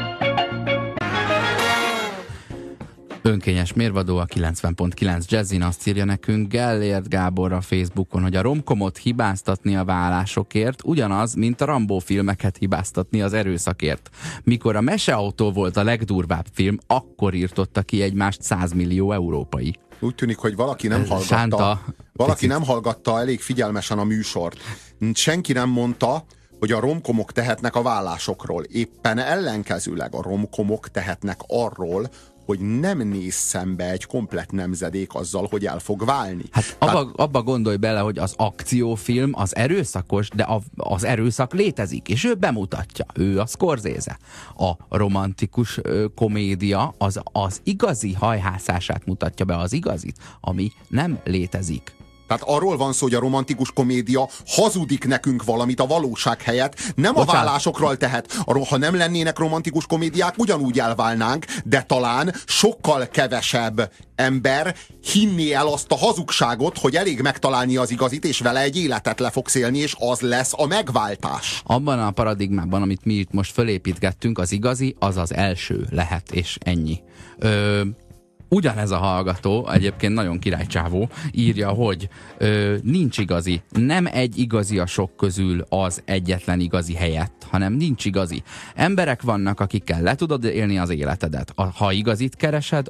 Speaker 2: Önkényes mérvadó a 90.9 Jazzin azt írja nekünk Gellért Gábor a Facebookon, hogy a romkomot hibáztatni a vállásokért ugyanaz, mint a Rambó filmeket hibáztatni az erőszakért. Mikor a Meseautó volt a legdurvább film, akkor írtotta ki egymást 100 millió európai.
Speaker 1: Úgy tűnik, hogy valaki nem hallgatta. Nem hallgatta elég figyelmesen a műsort. Senki nem mondta, hogy a romkomok tehetnek a vállásokról. Éppen ellenkezőleg a romkomok tehetnek arról, hogy nem néz szembe egy komplett nemzedék azzal, hogy el fog válni.
Speaker 2: Hát abba gondolj bele, hogy az akciófilm az erőszakos, de az erőszak létezik, és ő bemutatja. Ő a Scorsese. A romantikus komédia az igazi hajhászását mutatja be, az igazit, ami nem létezik.
Speaker 1: Tehát arról van szó, hogy a romantikus komédia hazudik nekünk valamit a valóság helyett, nem a vállásokról tehet. Ha nem lennének romantikus komédiák, ugyanúgy elválnánk, de talán sokkal kevesebb ember hinné el azt a hazugságot, hogy elég megtalálni az igazit, és vele egy életet le fogsz élni, és az lesz a megváltás.
Speaker 2: Abban a paradigmában, amit mi itt most fölépítgettünk, az igazi, az az első lehet, és ennyi. Ugyanez a hallgató, egyébként nagyon királycsávó, írja, hogy nincs igazi. Nem egy igazi a sok közül az egyetlen igazi helyett, hanem nincs igazi. Emberek vannak, akikkel le tudod élni az életedet. Ha igazit keresed,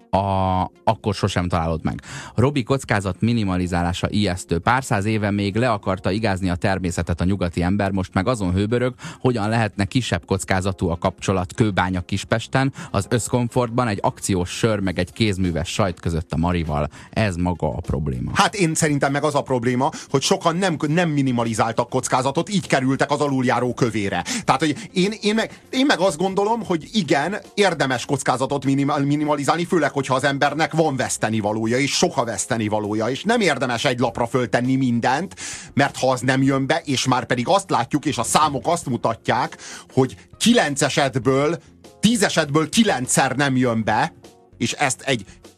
Speaker 2: akkor sosem találod meg. Robi kockázat minimalizálása ijesztő. Pár száz éve még le akarta igázni a természetet a nyugati ember, most meg azon hőbörög, hogyan lehetne kisebb kockázatú a kapcsolat Kőbánya Kispesten, az összkomfortban egy akciós sör meg egy kézműves sajt között a Marival. Ez maga a probléma.
Speaker 1: Hát én szerintem meg az a probléma, hogy sokan nem minimalizáltak kockázatot, így kerültek az aluljáró kövére. Tehát, hogy én meg azt gondolom, hogy igen, érdemes kockázatot minimalizálni, főleg, hogyha az embernek van vesztenivalója, és soha vesztenivalója, és nem érdemes egy lapra föltenni mindent, mert ha az nem jön be, és már pedig azt látjuk, és a számok azt mutatják, hogy 9 esetből 10 esetből 9-szer nem jön be, és ezt egy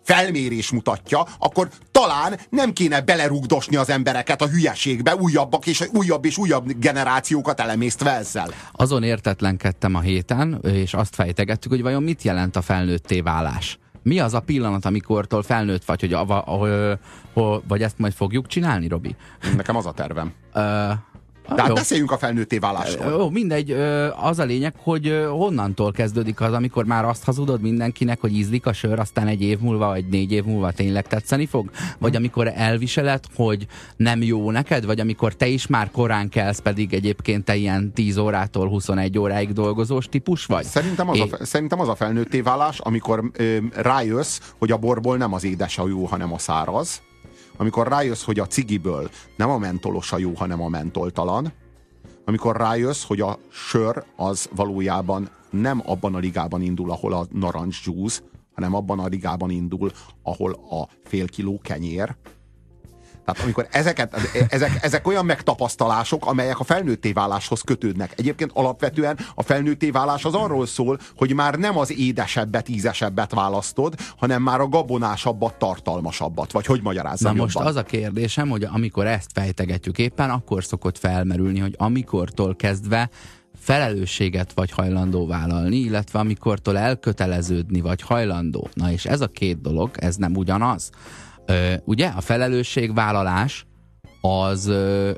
Speaker 1: felmérés mutatja, akkor talán nem kéne belerugdosni az embereket a hülyeségbe, újabb és újabb generációkat elemésztve ezzel.
Speaker 2: Azon értetlenkedtem a héten, és azt fejtegettük, hogy vajon mit jelent a felnőtté válás. Mi az a pillanat, amikortól felnőtt vagy, vagy ezt majd fogjuk csinálni, Robi?
Speaker 1: Nekem az a tervem. De hát beszéljünk a felnőtté válásról.
Speaker 2: Jó, mindegy. Az a lényeg, hogy honnantól kezdődik az, amikor már azt hazudod mindenkinek, hogy ízlik a sör, aztán 1 év múlva, vagy 4 év múlva tényleg tetszeni fog? Vagy amikor elviseled, hogy nem jó neked? Vagy amikor te is már korán kelsz, pedig egyébként te ilyen 10 órától 21 óráig dolgozós típus vagy?
Speaker 1: Szerintem az a felnőtté válás, amikor rájössz, hogy a borból nem az édes a jó, hanem a száraz. Amikor rájössz, hogy a cigiből nem a mentolos a jó, hanem a mentoltalan, amikor rájössz, hogy a sör az valójában nem abban a ligában indul, ahol a narancs juice, hanem abban a ligában indul, ahol a fél kiló kenyér. Tehát amikor ezek olyan megtapasztalások, amelyek a felnőtté váláshoz kötődnek. Egyébként alapvetően a felnőtté válás az arról szól, hogy már nem az édesebbet, ízesebbet választod, hanem már a gabonásabbat, tartalmasabbat. Vagy hogy magyarázzam jobban?
Speaker 2: Na most az a kérdésem, hogy amikor ezt fejtegetjük éppen, akkor szokott felmerülni, hogy amikortól kezdve felelősséget vagy hajlandó vállalni, illetve amikortól elköteleződni vagy hajlandó. Na és ez a 2 dolog, ez nem ugyanaz. Ugye a felelősségvállalás az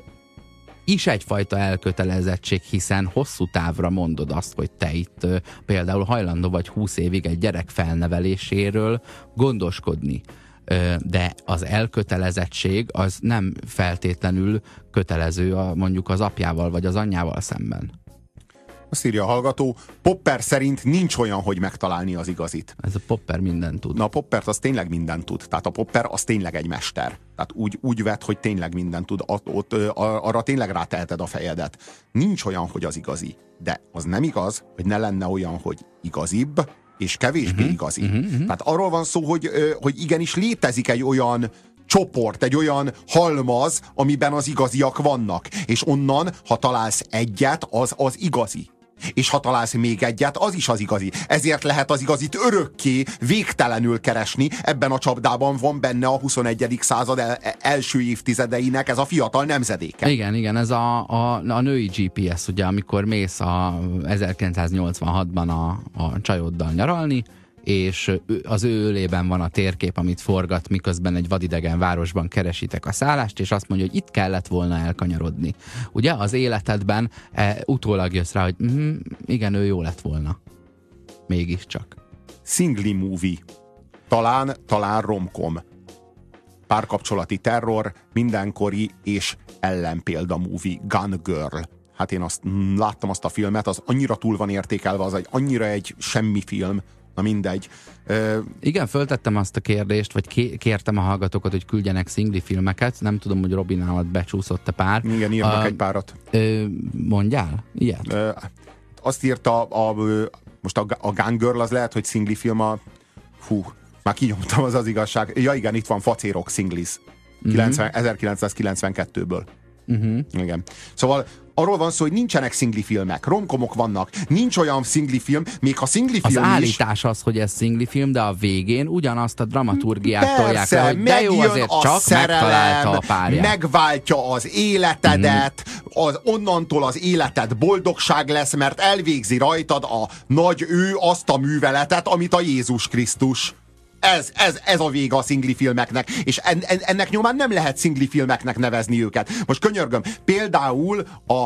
Speaker 2: is egyfajta elkötelezettség, hiszen hosszú távra mondod azt, hogy te itt például hajlandó vagy 20 évig egy gyerek felneveléséről gondoskodni. De az elkötelezettség az nem feltétlenül kötelező mondjuk az apjával vagy az anyjával szemben.
Speaker 1: Azt írja a hallgató, Popper szerint nincs olyan, hogy megtalálni az igazit.
Speaker 2: Ez a Popper mindent tud.
Speaker 1: Na a Poppert az tényleg mindent tud. Tehát a Popper az tényleg egy mester. Tehát úgy vett, hogy tényleg mindent tud. Arra tényleg ráteheted a fejedet. Nincs olyan, hogy az igazi. De az nem igaz, hogy ne lenne olyan, hogy igazibb és kevésbé igazi. Tehát arról van szó, hogy igenis létezik egy olyan csoport, egy olyan halmaz, amiben az igaziak vannak. És onnan, ha találsz egyet, az igazi. És ha találsz még egyet, az is az igazi. Ezért lehet az igazit örökké, végtelenül keresni. Ebben a csapdában van benne a 21. század első évtizedeinek ez a fiatal nemzedéke.
Speaker 2: Igen, ez a női GPS, ugye, amikor mész 1986-ban a csajoddal nyaralni, és az ő ölében van a térkép, amit forgat, miközben egy vadidegen városban keresitek a szállást, és azt mondja, hogy itt kellett volna elkanyarodni. Ugye az életedben utólag jössz rá, hogy igen, ő jó lett volna. Mégiscsak.
Speaker 1: Singly movie. Talán romcom. Párkapcsolati terror, mindenkori és ellenpélda movie. Gun Girl. Hát én láttam azt a filmet, az annyira túl van értékelve, az annyira egy semmi film. Na mindegy.
Speaker 2: Igen, föltettem azt a kérdést, vagy kértem a hallgatókat, hogy küldjenek szingli filmeket. Nem tudom, hogy Robi nálad becsúszott a pár.
Speaker 1: Igen, írnak egy párat.
Speaker 2: Mondjál ilyet?
Speaker 1: Azt írta, most a Gun Girl az lehet, hogy szingli film már kinyomtam az igazság. Ja igen, itt van Facérok Singlis. 1992-ből. Igen. Szóval arról van szó, hogy nincsenek szingli filmek, romkomok vannak, nincs olyan szingli film, még ha szingli film
Speaker 2: az állítás az, hogy ez szingli film, de a végén ugyanazt a dramaturgiát tolják le, hogy de jó, azért csak megtalálta a párját.
Speaker 1: Megváltja az életedet, onnantól az életed boldogság lesz, mert elvégzi rajtad a nagy ő azt a műveletet, amit a Jézus Krisztus. Ez a vége a szingli filmeknek, és ennek nyomán nem lehet szingli filmeknek nevezni őket. Most könyörgöm, például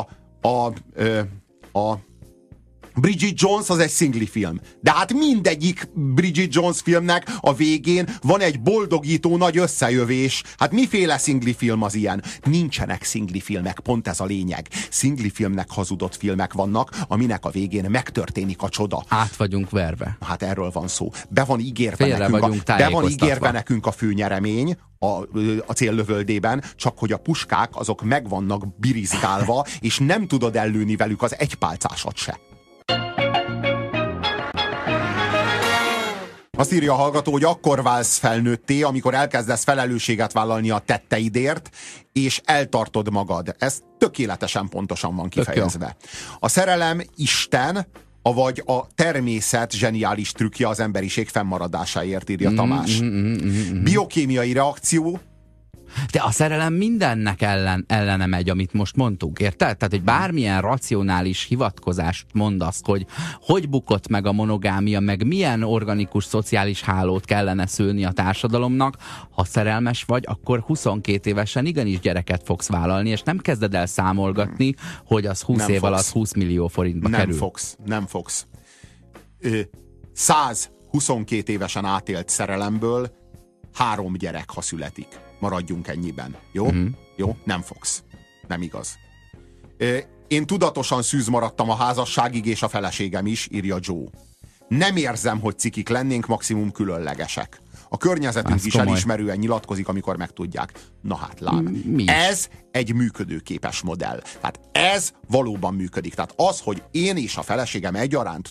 Speaker 1: a Bridget Jones az egy szingli film. De hát mindegyik Bridget Jones filmnek a végén van egy boldogító nagy összejövés. Hát miféle szingli film az ilyen? Nincsenek szingli filmek, pont ez a lényeg. Szingli filmnek hazudott filmek vannak, aminek a végén megtörténik a csoda.
Speaker 2: Át vagyunk verve.
Speaker 1: Hát erről van szó. Be van ígérve nekünk a főnyeremény a céllövöldében, csak hogy a puskák azok meg vannak birizgálva, és nem tudod ellőni velük az egypálcásat se. Azt írja a hallgató, hogy akkor válsz felnőtté, amikor elkezdesz felelősséget vállalni a tetteidért, és eltartod magad. Ez tökéletesen pontosan van kifejezve. A szerelem Isten, avagy a természet zseniális trükkje az emberiség fennmaradásáért, írja Tamás. Biokémiai reakció.
Speaker 2: De a szerelem mindennek ellene megy, amit most mondtunk, érted? Tehát, hogy bármilyen racionális hivatkozást mondasz, hogy bukott meg a monogámia, meg milyen organikus szociális hálót kellene szülni a társadalomnak, ha szerelmes vagy, akkor 22 évesen igenis gyereket fogsz vállalni, és nem kezded el számolgatni, hogy az 20 év alatt 20 millió forintba kerül.
Speaker 1: Nem fogsz. 122 évesen átélt szerelemből 3 gyerek, ha születik. Maradjunk ennyiben. Jó? Jó? Nem fogsz. Nem igaz. Én tudatosan szűz maradtam a házasságig, és a feleségem is, írja Joe. Nem érzem, hogy cikik lennénk, maximum különlegesek. A környezetünk is elismerően nyilatkozik, amikor megtudják. Na hát lám. Ez egy működőképes modell. Tehát ez valóban működik. Tehát az, hogy én és a feleségem egyaránt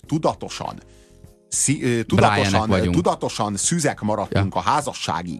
Speaker 1: tudatosan szűzek maradtunk a házasságig,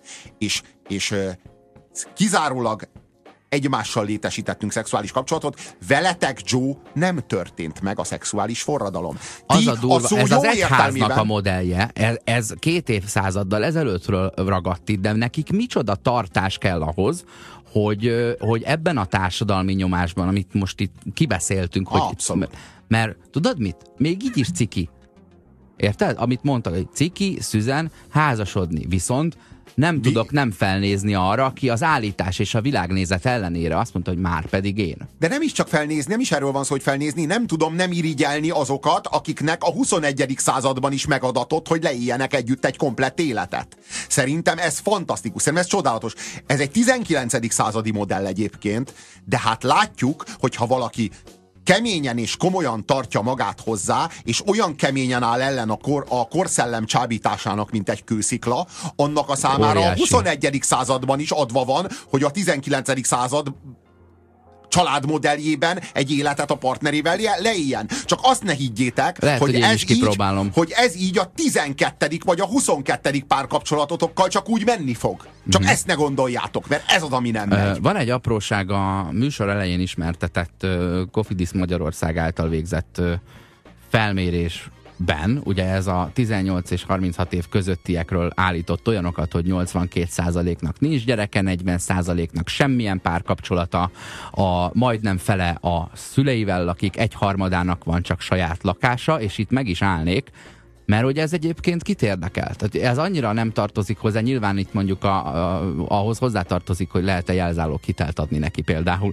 Speaker 1: és kizárólag egymással létesítettünk szexuális kapcsolatot, veletek, Joe, nem történt meg a szexuális forradalom.
Speaker 2: Az a durva, ez az egyháznak a modellje, ez 2 évszázaddal ezelőttről ragadt itt, de nekik micsoda tartás kell ahhoz, hogy ebben a társadalmi nyomásban, amit most itt kibeszéltünk, hogy mert tudod mit? Még így is ciki. Érted? Amit mondtak, hogy ciki, szüzen, házasodni. Viszont nem tudok nem felnézni arra, aki az állítás és a világnézet ellenére azt mondta, hogy már pedig én.
Speaker 1: De nem is csak felnézni, nem is erről van szó, hogy felnézni, nem tudom nem irigyelni azokat, akiknek a 21. században is megadatott, hogy leéljenek együtt egy komplett életet. Szerintem ez fantasztikus, szerintem ez csodálatos. Ez egy 19. századi modell egyébként, de hát látjuk, hogyha valaki keményen és komolyan tartja magát hozzá, és olyan keményen áll ellen a korszellem csábításának, mint egy kőszikla, annak a számára óriási. A 21. században is adva van, hogy a 19. század családmodelljében egy életet a partnerével leéljen. Csak azt ne higgyétek,
Speaker 2: lehet,
Speaker 1: hogy ez így a 12. vagy a 22. párkapcsolatotokkal csak úgy menni fog. Csak ezt ne gondoljátok, mert ez az, ami nem megy.
Speaker 2: Van egy apróság a műsor elején ismertetett Cofidis Magyarország által végzett felmérés ugye ez a 18 és 36 év közöttiekről állított olyanokat, hogy 82%-nak nincs gyereke, 40%-nak semmilyen párkapcsolata, a majdnem fele a szüleivel lakik, 1/3 van csak saját lakása, és itt meg is állnék, mert hogy ez egyébként kit érdekel? Tehát ez annyira nem tartozik hozzá, nyilván itt mondjuk ahhoz hozzátartozik, hogy lehet-e jelzálók hitelt adni neki például,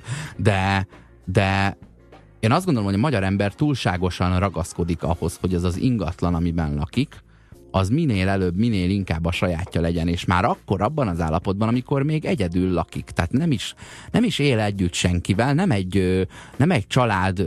Speaker 2: de én azt gondolom, hogy a magyar ember túlságosan ragaszkodik ahhoz, hogy az ingatlan, amiben lakik, az minél előbb, minél inkább a sajátja legyen, és már akkor abban az állapotban, amikor még egyedül lakik. Tehát nem is él együtt senkivel, nem egy család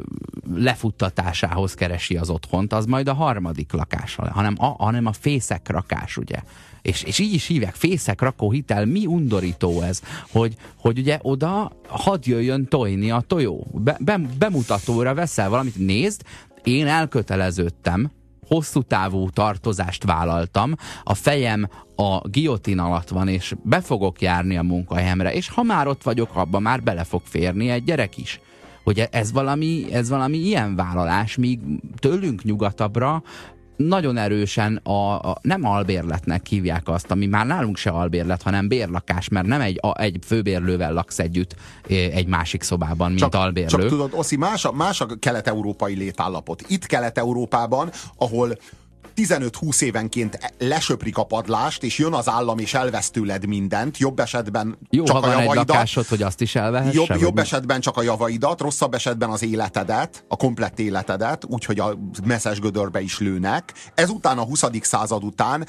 Speaker 2: lefuttatásához keresi az otthont, az majd a harmadik lakása, hanem a fészekrakás, ugye. És így is hívják, fészekrakó hitel, mi undorító ez, hogy ugye oda hadd jöjjön tojni a tojó. Bemutatóra veszel valamit, nézd, én elköteleződtem, hosszú távú tartozást vállaltam, a fejem a guillotine alatt van, és be fogok járni a munkahelyemre, és ha már ott vagyok, abban már bele fog férni egy gyerek is. Hogy ez valami ilyen vállalás, míg tőlünk nyugatabbra nagyon erősen nem albérletnek hívják azt, ami már nálunk se albérlet, hanem bérlakás, mert nem egy főbérlővel laksz együtt egy másik szobában, mint albérlő.
Speaker 1: Csak tudod, Oszi, más a kelet-európai létállapot. Itt Kelet-Európában, ahol 15-20 évenként lesöprik a padlást, és jön az állam, és elvesz tőled mindent, jobb esetben
Speaker 2: jó,
Speaker 1: csak a javaidat.
Speaker 2: Jó, ha van egy lakásod, hogy azt is elvehesse?
Speaker 1: Jobb esetben csak a javaidat, rosszabb esetben az életedet, a komplett életedet, úgyhogy a messzes gödörbe is lőnek. Ezután a 20. század után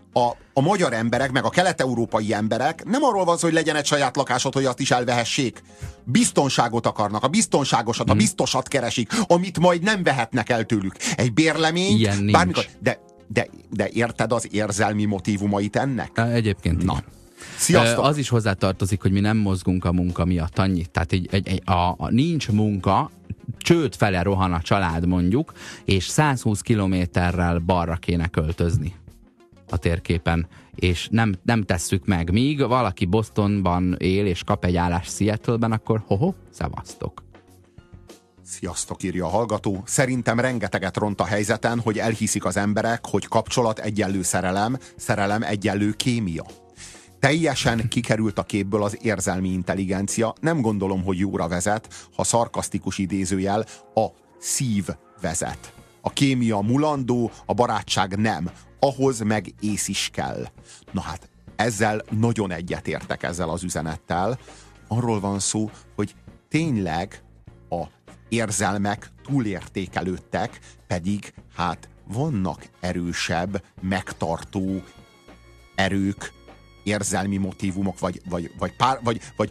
Speaker 1: a magyar emberek, meg a kelet-európai emberek nem arról van szó, hogy legyen egy saját lakásod, hogy azt is elvehessék. Biztonságot akarnak, a biztonságosat, a biztosat keresik, amit majd nem vehetnek el tőlük. Egy bérlemény, bármikor. De érted az érzelmi motívumait ennek?
Speaker 2: Egyébként
Speaker 1: na. Sziasztok!
Speaker 2: Az is hozzátartozik, hogy mi nem mozgunk a munka miatt annyit. Tehát nincs munka, csőd fele rohan a család mondjuk, és 120 kilométerrel balra kéne költözni a térképen, és nem tesszük meg. Míg valaki Bostonban él, és kap egy állást Seattle-ben, akkor szevasztok.
Speaker 1: Sziasztok, írja a hallgató. Szerintem rengeteget ront a helyzeten, hogy elhiszik az emberek, hogy kapcsolat egyenlő szerelem, szerelem egyenlő kémia. Teljesen kikerült a képből az érzelmi intelligencia. Nem gondolom, hogy jóra vezet, ha szarkasztikus idézőjel a szív vezet. A kémia mulandó, a barátság nem. Ahhoz meg ész is kell. Na hát, ezzel nagyon egyetértek ezzel az üzenettel. Arról van szó, hogy tényleg a érzelmek túlértékelődtek, pedig hát vannak erősebb, megtartó erők, érzelmi motívumok, vagy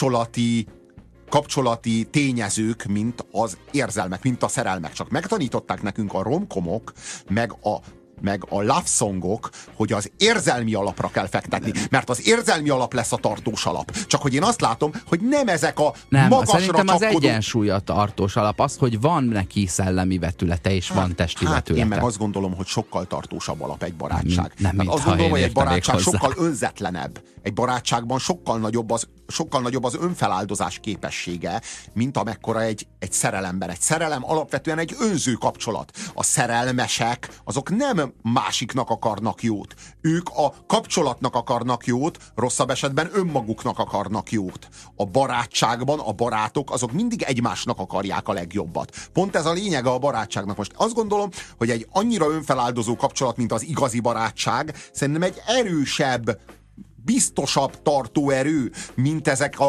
Speaker 1: kapcsolati tényezők, mint az érzelmek, mint a szerelmek. Csak megtanították nekünk a romkomok, meg a love songok, hogy az érzelmi alapra kell fektetni, mert az érzelmi alap lesz a tartós alap. Csak hogy én azt látom, hogy nem ezek a magasra
Speaker 2: szerintem az
Speaker 1: csapkodó...
Speaker 2: egyensúly a tartós alap, az, hogy van neki szellemi vetülete és van testi vetülete.
Speaker 1: Én meg azt gondolom, hogy sokkal tartósabb alap egy barátság.
Speaker 2: Nem,
Speaker 1: azt gondolom, hogy egy barátság
Speaker 2: hozzá.
Speaker 1: sokkal önzetlenebb. Egy barátságban sokkal nagyobb az önfeláldozás képessége, mint amekkora egy szerelemben. Egy szerelem alapvetően egy önző kapcsolat. A szerelmesek, azok nem másiknak akarnak jót. Ők a kapcsolatnak akarnak jót, rosszabb esetben önmaguknak akarnak jót. A barátságban a barátok azok mindig egymásnak akarják a legjobbat. Pont ez a lényege a barátságnak. Most azt gondolom, hogy egy annyira önfeláldozó kapcsolat, mint az igazi barátság, szerintem egy erősebb, biztosabb tartóerő, mint ezek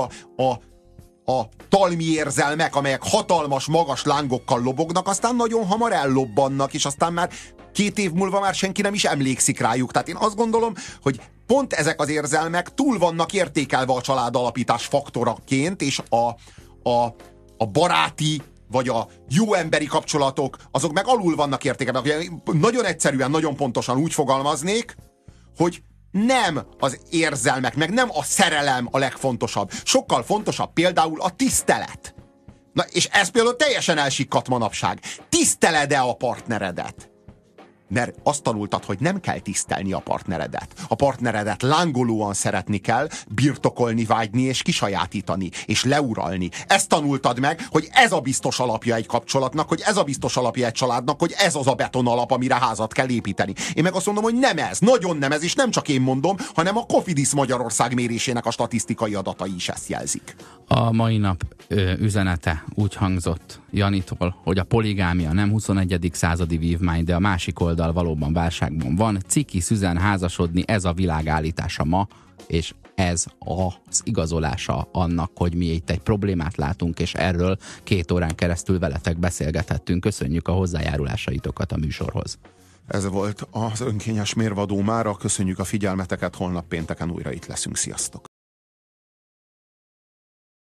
Speaker 1: a talmi érzelmek, amelyek hatalmas, magas lángokkal lobognak, aztán nagyon hamar ellobbannak, és aztán már 2 év múlva már senki nem is emlékszik rájuk. Tehát én azt gondolom, hogy pont ezek az érzelmek túl vannak értékelve a családalapítás faktoraként, és a baráti vagy a jó emberi kapcsolatok, azok meg alul vannak értékelve. Nagyon egyszerűen, nagyon pontosan úgy fogalmaznék, hogy nem az érzelmek, meg nem a szerelem a legfontosabb. Sokkal fontosabb például a tisztelet. Na, és ez például teljesen elsikkadt manapság. Tiszteled-e a partneredet? Mert azt tanultad, hogy nem kell tisztelni a partneredet. A partneredet lángolóan szeretni kell, birtokolni, vágyni és kisajátítani, és leuralni. Ezt tanultad meg, hogy ez a biztos alapja egy kapcsolatnak, hogy ez a biztos alapja egy családnak, hogy ez az a beton alap, amire házat kell építeni. Én meg azt mondom, hogy nem ez, nagyon nem ez, és nem csak én mondom, hanem a Cofidis Magyarország mérésének a statisztikai adatai is ezt jelzik.
Speaker 2: A mai nap üzenete úgy hangzott Janitól, hogy a poligámia nem 21. századi vívmány, de a másik oldal valóban válságban van. Ciki szüzen házasodni, ez a világ állítása ma, és ez az igazolása annak, hogy mi itt egy problémát látunk, és erről 2 órán keresztül veletek beszélgethettünk. Köszönjük a hozzájárulásaitokat a műsorhoz.
Speaker 1: Ez volt az önkényes mérvadó mára. Köszönjük a figyelmeteket, holnap pénteken újra itt leszünk. Sziasztok!